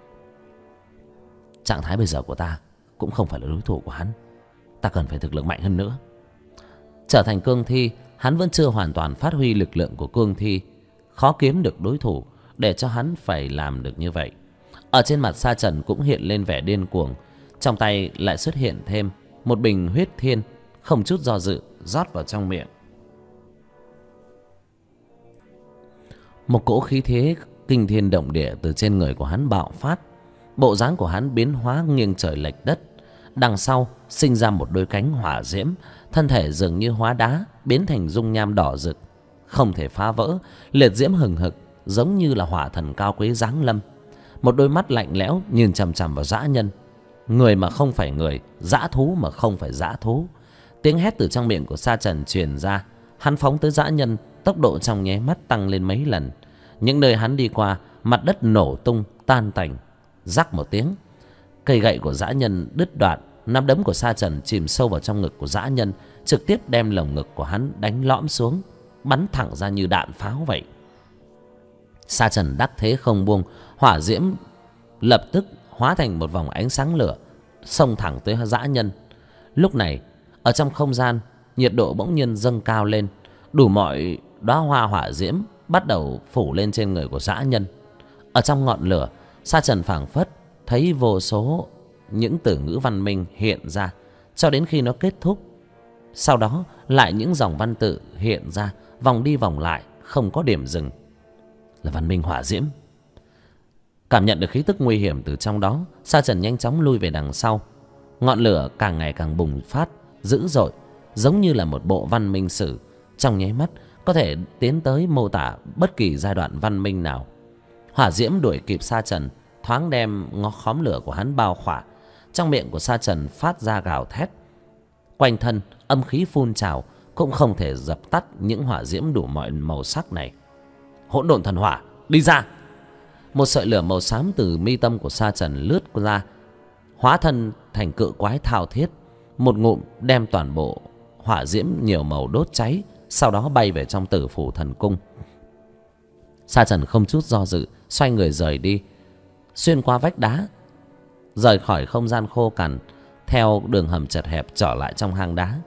Trạng thái bây giờ của ta cũng không phải là đối thủ của hắn. Ta cần phải thực lực mạnh hơn nữa. Trở thành cương thi, hắn vẫn chưa hoàn toàn phát huy lực lượng của cương thi. Khó kiếm được đối thủ để cho hắn phải làm được như vậy. Ở trên mặt Sa Trần cũng hiện lên vẻ điên cuồng. Trong tay lại xuất hiện thêm một bình huyết thiên, không chút do dự rót vào trong miệng. Một cỗ khí thế kinh thiên động địa từ trên người của hắn bạo phát. Bộ dáng của hắn biến hóa nghiêng trời lệch đất. Đằng sau sinh ra một đôi cánh hỏa diễm, thân thể dường như hóa đá, biến thành dung nham đỏ rực, không thể phá vỡ, liệt diễm hừng hực, giống như là hỏa thần cao quý giáng lâm. Một đôi mắt lạnh lẽo nhìn chằm chằm vào dã nhân. Người mà không phải người, dã thú mà không phải dã thú. Tiếng hét từ trong miệng của Sa Trần truyền ra. Hắn phóng tới dã nhân, tốc độ trong nháy mắt tăng lên mấy lần. Những nơi hắn đi qua, mặt đất nổ tung tan tành. Rắc một tiếng, cây gậy của dã nhân đứt đoạn. Nắm đấm của Sa Trần chìm sâu vào trong ngực của dã nhân, trực tiếp đem lồng ngực của hắn đánh lõm xuống, bắn thẳng ra như đạn pháo vậy. Sa Trần đắc thế không buông, hỏa diễm lập tức hóa thành một vòng ánh sáng lửa, xông thẳng tới dã nhân. Lúc này ở trong không gian, nhiệt độ bỗng nhiên dâng cao lên, đủ mọi đóa hoa hỏa diễm bắt đầu phủ lên trên người của dã nhân. Ở trong ngọn lửa, Sa Trần phảng phất thấy vô số những từ ngữ văn minh hiện ra, cho đến khi nó kết thúc. Sau đó lại những dòng văn tự hiện ra, vòng đi vòng lại, không có điểm dừng. Là văn minh hỏa diễm. Cảm nhận được khí tức nguy hiểm từ trong đó, Sa Trần nhanh chóng lui về đằng sau. Ngọn lửa càng ngày càng bùng phát dữ dội, giống như là một bộ văn minh sử, trong nháy mắt có thể tiến tới mô tả bất kỳ giai đoạn văn minh nào. Hỏa diễm đuổi kịp Sa Trần, thoáng đem khóm lửa của hắn bao khỏa. Trong miệng của Sa Trần phát ra gào thét, quanh thân âm khí phun trào, cũng không thể dập tắt những hỏa diễm đủ mọi màu sắc này. Hỗn độn thần hỏa, đi ra! Một sợi lửa màu xám từ mi tâm của Sa Trần lướt ra, hóa thân thành cự quái thao thiết, một ngụm đem toàn bộ hỏa diễm nhiều màu đốt cháy, sau đó bay về trong Tử Phủ Thần Cung. Sa Trần không chút do dự xoay người rời đi, xuyên qua vách đá, rời khỏi không gian khô cằn, theo đường hầm chật hẹp trở lại trong hang đá.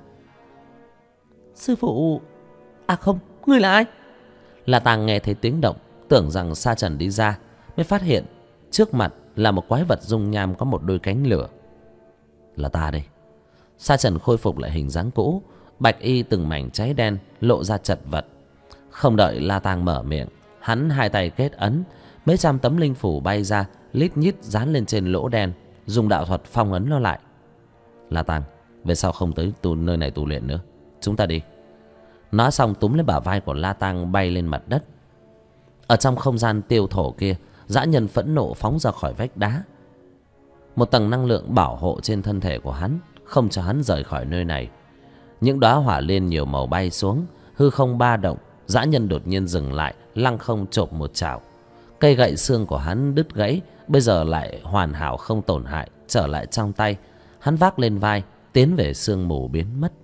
Sư phụ... À không, ngươi là ai? La Tàng nghe thấy tiếng động, tưởng rằng Sa Trần đi ra, mới phát hiện trước mặt là một quái vật dung nham có một đôi cánh lửa. Là ta đây. Sa Trần khôi phục lại hình dáng cũ, bạch y từng mảnh cháy đen lộ ra chật vật. Không đợi La Tàng mở miệng, hắn hai tay kết ấn, mấy trăm tấm linh phủ bay ra, lít nhít dán lên trên lỗ đen, dùng đạo thuật phong ấn nó lại. La Tàng, về sau không tới nơi này tu luyện nữa, chúng ta đi. Nói xong túm lấy bả vai của La Tàng bay lên mặt đất. Ở trong không gian tiêu thổ kia, dã nhân phẫn nộ phóng ra khỏi vách đá. Một tầng năng lượng bảo hộ trên thân thể của hắn, không cho hắn rời khỏi nơi này. Những đóa hỏa liên nhiều màu bay xuống, hư không ba động. Dã nhân đột nhiên dừng lại, lăng không chộp một chảo. Cây gậy xương của hắn đứt gãy, bây giờ lại hoàn hảo không tổn hại, trở lại trong tay. Hắn vác lên vai, tiến về sương mù biến mất.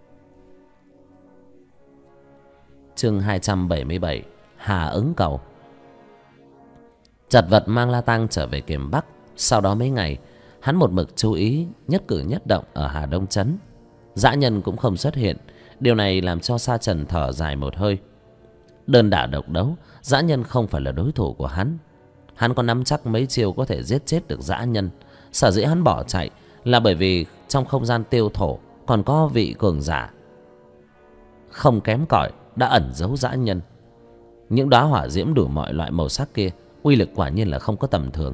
Chương 277, Hà ứng cầu. Chật vật mang La Tang trở về Kiềm Bắc. Sau đó mấy ngày, hắn một mực chú ý nhất cử nhất động ở Hà Đông Trấn. Dã nhân cũng không xuất hiện. Điều này làm cho Sa Trần thở dài một hơi. Đơn đả độc đấu, dã nhân không phải là đối thủ của hắn. Hắn có nắm chắc mấy chiêu có thể giết chết được dã nhân. Sở dĩ hắn bỏ chạy là bởi vì trong không gian tiêu thổ còn có vị cường giả không kém cỏi đã ẩn giấu dã nhân. Những đóa hỏa diễm đủ mọi loại màu sắc kia uy lực quả nhiên là không có tầm thường.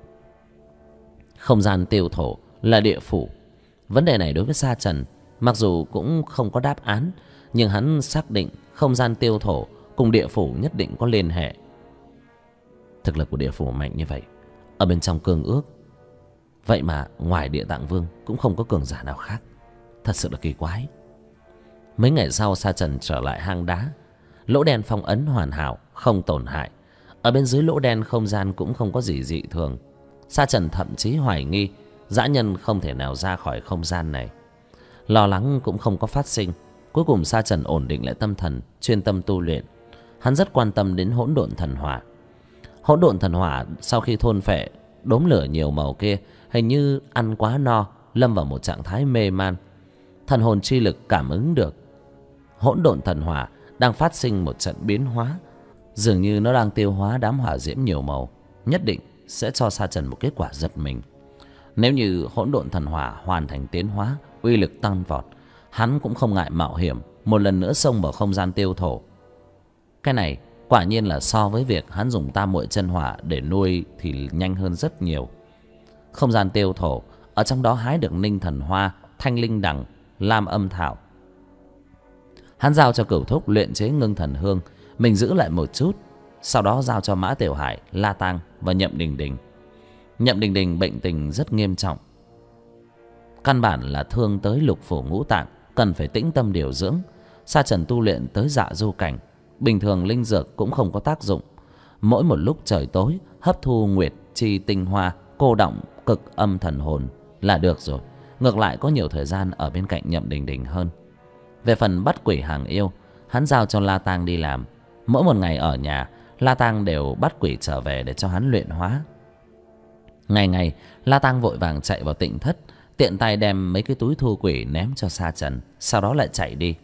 Không gian tiêu thổ là địa phủ. Vấn đề này đối với Sa Trần mặc dù cũng không có đáp án, nhưng hắn xác định không gian tiêu thổ cùng địa phủ nhất định có liên hệ. Thực lực của địa phủ mạnh như vậy, ở bên trong cương ước, vậy mà ngoài Địa Tạng Vương cũng không có cường giả nào khác. Thật sự là kỳ quái. Mấy ngày sau, Sa Trần trở lại hang đá. Lỗ đen phong ấn hoàn hảo, không tổn hại. Ở bên dưới lỗ đen không gian cũng không có gì dị thường. Sa Trần thậm chí hoài nghi dã nhân không thể nào ra khỏi không gian này. Lo lắng cũng không có phát sinh. Cuối cùng Sa Trần ổn định lại tâm thần, chuyên tâm tu luyện. Hắn rất quan tâm đến hỗn độn thần hỏa. Hỗn độn thần hỏa sau khi thôn phệ đốm lửa nhiều màu kia, hình như ăn quá no, lâm vào một trạng thái mê man. Thần hồn chi lực cảm ứng được hỗn độn thần hỏa đang phát sinh một trận biến hóa, dường như nó đang tiêu hóa đám hỏa diễm nhiều màu, nhất định sẽ cho Sa Trần một kết quả giật mình. Nếu như hỗn độn thần hỏa hoàn thành tiến hóa, uy lực tăng vọt, hắn cũng không ngại mạo hiểm một lần nữa xông vào không gian tiêu thổ. Cái này quả nhiên là so với việc hắn dùng tam muội chân hỏa để nuôi thì nhanh hơn rất nhiều. Không gian tiêu thổ, ở trong đó hái được ninh thần hoa, thanh linh đằng, lam âm thảo. Hắn giao cho Cửu Thúc luyện chế ngưng thần hương, mình giữ lại một chút, sau đó giao cho Mã Tiểu Hải, La Tang và Nhậm Đình Đình. Nhậm Đình Đình bệnh tình rất nghiêm trọng, căn bản là thương tới lục phủ ngũ tạng, cần phải tĩnh tâm điều dưỡng. Sa Trần tu luyện tới dạ du cảnh, bình thường linh dược cũng không có tác dụng. Mỗi một lúc trời tối hấp thu nguyệt chi tinh hoa, cô động cực âm thần hồn là được rồi. Ngược lại có nhiều thời gian ở bên cạnh Nhậm Đình Đình hơn. Về phần bắt quỷ hàng yêu, hắn giao cho La Tang đi làm. Mỗi một ngày ở nhà, La Tang đều bắt quỷ trở về để cho hắn luyện hóa. Ngày ngày La Tang vội vàng chạy vào tịnh thất, tiện tay đem mấy cái túi thu quỷ ném cho Sa Trần, sau đó lại chạy đi.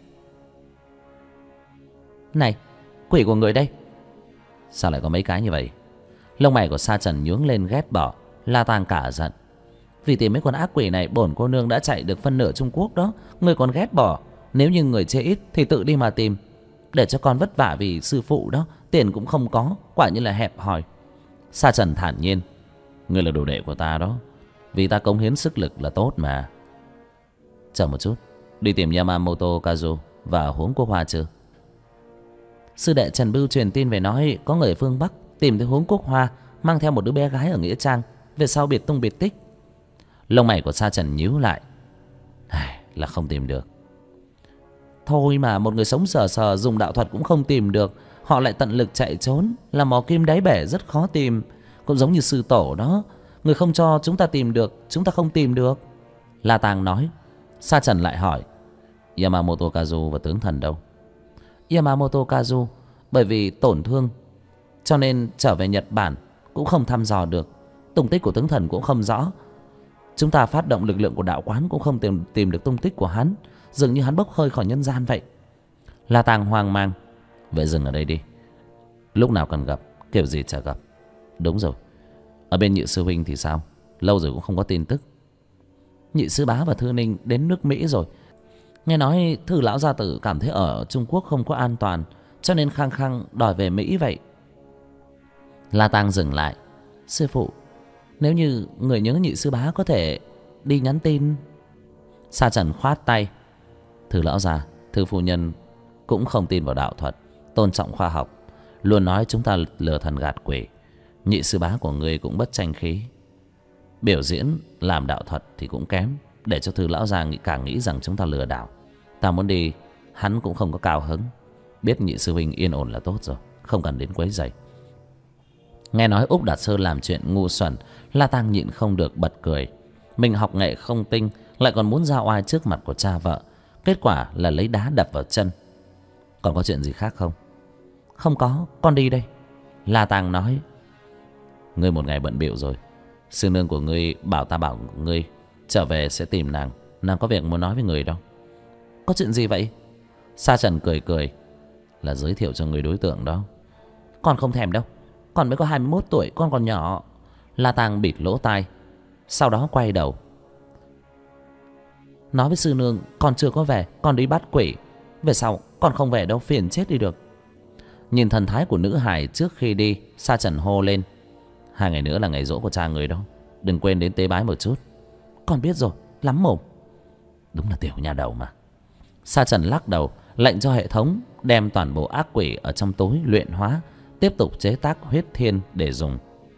Này, quỷ của người đây. Sao lại có mấy cái như vậy? Lông mày của Sa Trần nhướng lên ghét bỏ. La Tang cả giận. Vì tìm mấy con ác quỷ này, bổn cô nương đã chạy được phân nửa Trung Quốc đó. Người còn ghét bỏ. Nếu như người chê ít thì tự đi mà tìm, để cho con vất vả vì sư phụ đó. Tiền cũng không có, quả như là hẹp hòi. Sa Trần thản nhiên. Ngươi là đồ đệ của ta đó, vì ta cống hiến sức lực là tốt mà. Chờ một chút, đi tìm Yamamoto Kazu và Huống Quốc Hoa chưa? Sư đệ Trần Bưu truyền tin về nói có người phương Bắc tìm thấy Huống Quốc Hoa mang theo một đứa bé gái ở nghĩa trang, về sau biệt tung biệt tích. Lông mày của Sa Trần nhíu lại. Là không tìm được. Thôi mà, một người sống sờ sờ dùng đạo thuật cũng không tìm được, họ lại tận lực chạy trốn, là mò kim đáy bể rất khó tìm. Cũng giống như sư tổ đó, người không cho chúng ta tìm được, chúng ta không tìm được. La Tang nói. Sa Trần lại hỏi, Yamamoto Kazu và tướng thần đâu? Yamamoto Kazu bởi vì tổn thương cho nên trở về Nhật Bản, cũng không thăm dò được. Tung tích của tướng thần cũng không rõ. Chúng ta phát động lực lượng của đạo quán cũng không tìm được tung tích của hắn, dường như hắn bốc hơi khỏi nhân gian vậy. La Tang hoang mang. Vậy dừng ở đây đi, lúc nào cần gặp, kiểu gì chả gặp. Đúng rồi, ở bên Nhị sư huynh thì sao? Lâu rồi cũng không có tin tức. Nhị sư bá và Thư Ninh đến nước Mỹ rồi. Nghe nói Thư lão gia tử cảm thấy ở Trung Quốc không có an toàn, cho nên khăng khăng đòi về Mỹ vậy. La Tang dừng lại. Sư phụ, nếu như người nhớ Nhị sư bá có thể đi nhắn tin. Sa Trần khoát tay. Thư lão già, Thư phu nhân cũng không tin vào đạo thuật, tôn trọng khoa học, luôn nói chúng ta lừa thần gạt quỷ. Nhị sư bá của ngươi cũng bất tranh khí, biểu diễn làm đạo thuật thì cũng kém, để cho Thư lão già càng nghĩ rằng chúng ta lừa đảo. Ta muốn đi, hắn cũng không có cao hứng. Biết Nhị sư huynh yên ổn là tốt rồi, không cần đến quấy rầy. Nghe nói Úc Đạt Sơ làm chuyện ngu xuẩn, La Tang nhịn không được bật cười. Mình học nghệ không tinh, lại còn muốn ra oai trước mặt của cha vợ, kết quả là lấy đá đập vào chân. Còn có chuyện gì khác không? Không có, con đi đây. La Tang nói. Ngươi một ngày bận bịu rồi. Sư nương của ngươi bảo ta bảo ngươi trở về sẽ tìm nàng. Nàng có việc muốn nói với người đâu. Có chuyện gì vậy? Sa Trần cười cười. Là giới thiệu cho người đối tượng đó. Con không thèm đâu, con mới có 21 tuổi, con còn nhỏ. La Tang bịt lỗ tai. Sau đó quay đầu nói với sư nương: con chưa có về, con đi bắt quỷ. Về sau con không về đâu, phiền chết đi được. Nhìn thần thái của nữ hài trước khi đi, Sa Trần hô lên: 2 ngày nữa là ngày giỗ của cha người đó, đừng quên đến tế bái một chút. Con biết rồi, lắm mồm. Đúng là tiểu nha đầu mà. Sa Trần lắc đầu, lệnh cho hệ thống đem toàn bộ ác quỷ ở trong tối luyện hóa, tiếp tục chế tác huyết thiên để dùng.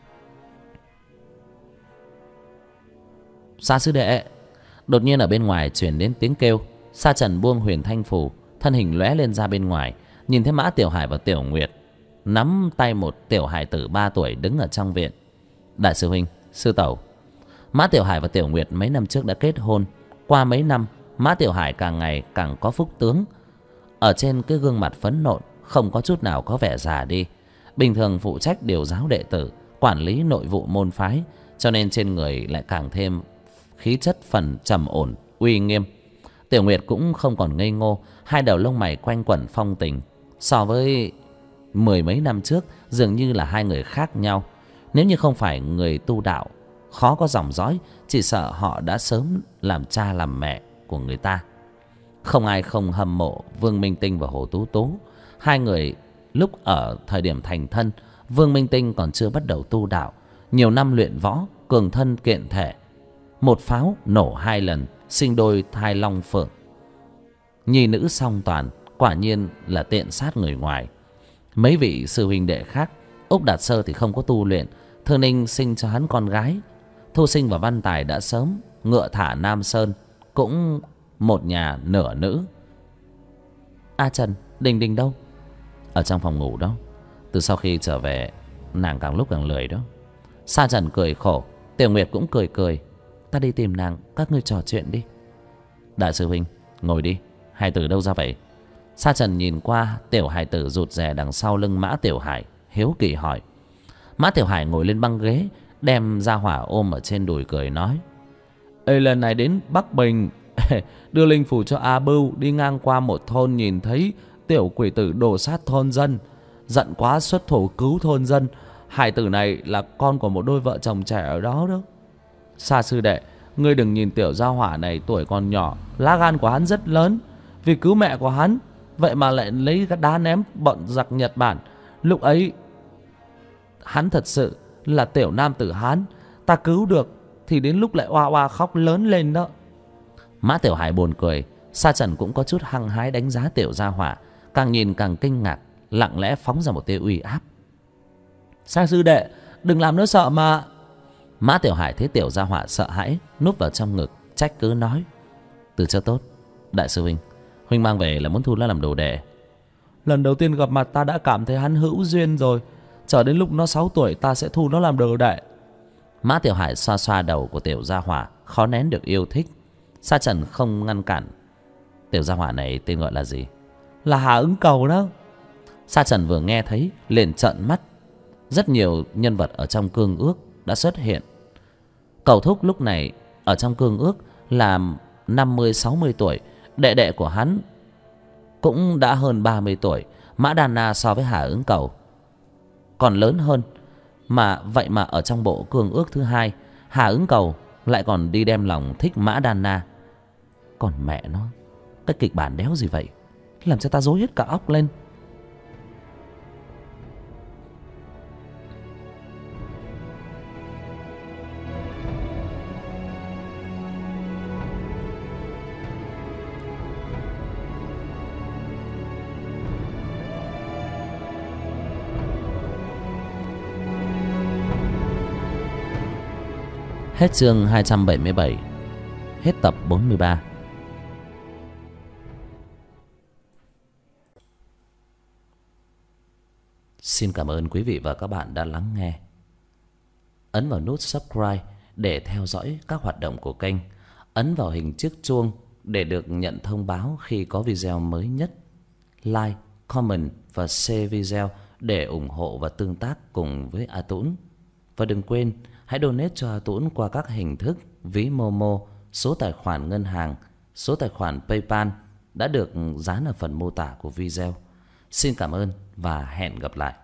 Sa sư đệ. Đột nhiên ở bên ngoài truyền đến tiếng kêu. Sa Trần buông huyền thanh phù, thân hình lóe lên ra bên ngoài, nhìn thấy Mã Tiểu Hải và Tiểu Nguyệt nắm tay một tiểu hài tử 3 tuổi đứng ở trong viện. Đại sư huynh, sư tẩu. Mã Tiểu Hải và Tiểu Nguyệt mấy năm trước đã kết hôn. Qua mấy năm, Mã Tiểu Hải càng ngày càng có phúc tướng. Ở trên cái gương mặt phấn nộn, không có chút nào có vẻ già đi. Bình thường phụ trách điều giáo đệ tử, quản lý nội vụ môn phái, cho nên trên người lại càng thêm khí chất phần trầm ổn, uy nghiêm. Tiểu Nguyệt cũng không còn ngây ngô, 2 đầu lông mày quanh quẩn phong tình. So với 10 mấy năm trước, dường như là 2 người khác nhau. Nếu như không phải người tu đạo, khó có dòng dõi, chỉ sợ họ đã sớm làm cha làm mẹ của người ta. Không ai không hâm mộ Vương Minh Tinh và Hồ Tú Tú. 2 người lúc ở thời điểm thành thân, Vương Minh Tinh còn chưa bắt đầu tu đạo, nhiều năm luyện võ, cường thân kiện thể. Một pháo nổ 2 lần, sinh đôi thai long phượng. Nhi nữ song toàn, quả nhiên là tiện sát người ngoài. Mấy vị sư huynh đệ khác, Úc Đạt Sơ thì không có tu luyện, Thư Ninh sinh cho hắn con gái. Thu Sinh và Văn Tài đã sớm ngựa thả Nam Sơn, cũng một nhà nửa nữ. A Trần, Đình Đình đâu? Ở trong phòng ngủ đó. Từ sau khi trở về, nàng càng lúc càng lười đó. Sa Trần cười khổ, Tiểu Nguyệt cũng cười cười. Ta đi tìm nàng, các ngươi trò chuyện đi. Đại sư huynh, ngồi đi. Hài tử đâu ra vậy? Sa Trần nhìn qua tiểu hài tử rụt rè đằng sau lưng Mã Tiểu Hải, hiếu kỳ hỏi. Mã Tiểu Hải ngồi lên băng ghế, đem Gia Hỏa ôm ở trên đùi cười nói: Ê, lần này đến Bắc Bình đưa linh phủ cho A Bưu, đi ngang qua một thôn nhìn thấy tiểu quỷ tử đổ sát thôn dân, giận quá xuất thủ cứu thôn dân. Hải tử này là con của một đôi vợ chồng trẻ ở đó đó. Sa sư đệ, ngươi đừng nhìn tiểu Gia Hỏa này tuổi còn nhỏ, lá gan của hắn rất lớn. Vì cứu mẹ của hắn, vậy mà lại lấy cái đá ném bọn giặc Nhật Bản. Lúc ấy hắn thật sự là tiểu nam tử Hán, ta cứu được thì đến lúc lại oa oa khóc lớn lên đó. Mã Tiểu Hải buồn cười. Sa Trần cũng có chút hăng hái đánh giá tiểu Gia Hỏa, càng nhìn càng kinh ngạc, lặng lẽ phóng ra một tia uy áp. Sa sư đệ, đừng làm nó sợ mà. Mã Tiểu Hải thấy tiểu Gia Hỏa sợ hãi, núp vào trong ngực, trách cứ nói: Từ chưa tốt, đại sư huynh, huynh mang về là muốn thu nó làm đồ đệ. Lần đầu tiên gặp mặt ta đã cảm thấy hắn hữu duyên rồi, chờ đến lúc nó 6 tuổi ta sẽ thu nó làm đồ đệ. Mã Tiểu Hải xoa xoa đầu của tiểu Gia Hỏa, khó nén được yêu thích. Sa Trần không ngăn cản. Tiểu Gia Hỏa này tên gọi là gì? Là Hà Ứng Cầu đó. Sa Trần vừa nghe thấy liền trợn mắt. Rất nhiều nhân vật ở trong cương ước đã xuất hiện. Cầu Thúc lúc này ở trong cương ước là 50-60 tuổi. Đệ đệ của hắn cũng đã hơn 30 tuổi. Mã Đan Na so với Hà Ứng Cầu còn lớn hơn. Mà vậy mà ở trong bộ cương ước thứ 2, Hà Ứng Cầu lại còn đi đem lòng thích Mã Đan Na. Còn mẹ nó, cái kịch bản đéo gì vậy, làm cho ta rối hết cả óc lên. Hết chương 277. Hết tập 43. Xin cảm ơn quý vị và các bạn đã lắng nghe. Ấn vào nút subscribe để theo dõi các hoạt động của kênh. Ấn vào hình chiếc chuông để được nhận thông báo khi có video mới nhất. Like, comment và share video để ủng hộ và tương tác cùng với A Tũng. Và đừng quên hãy donate cho A Tũng qua các hình thức ví Momo, số tài khoản ngân hàng, số tài khoản PayPal đã được dán ở phần mô tả của video. Xin cảm ơn và hẹn gặp lại.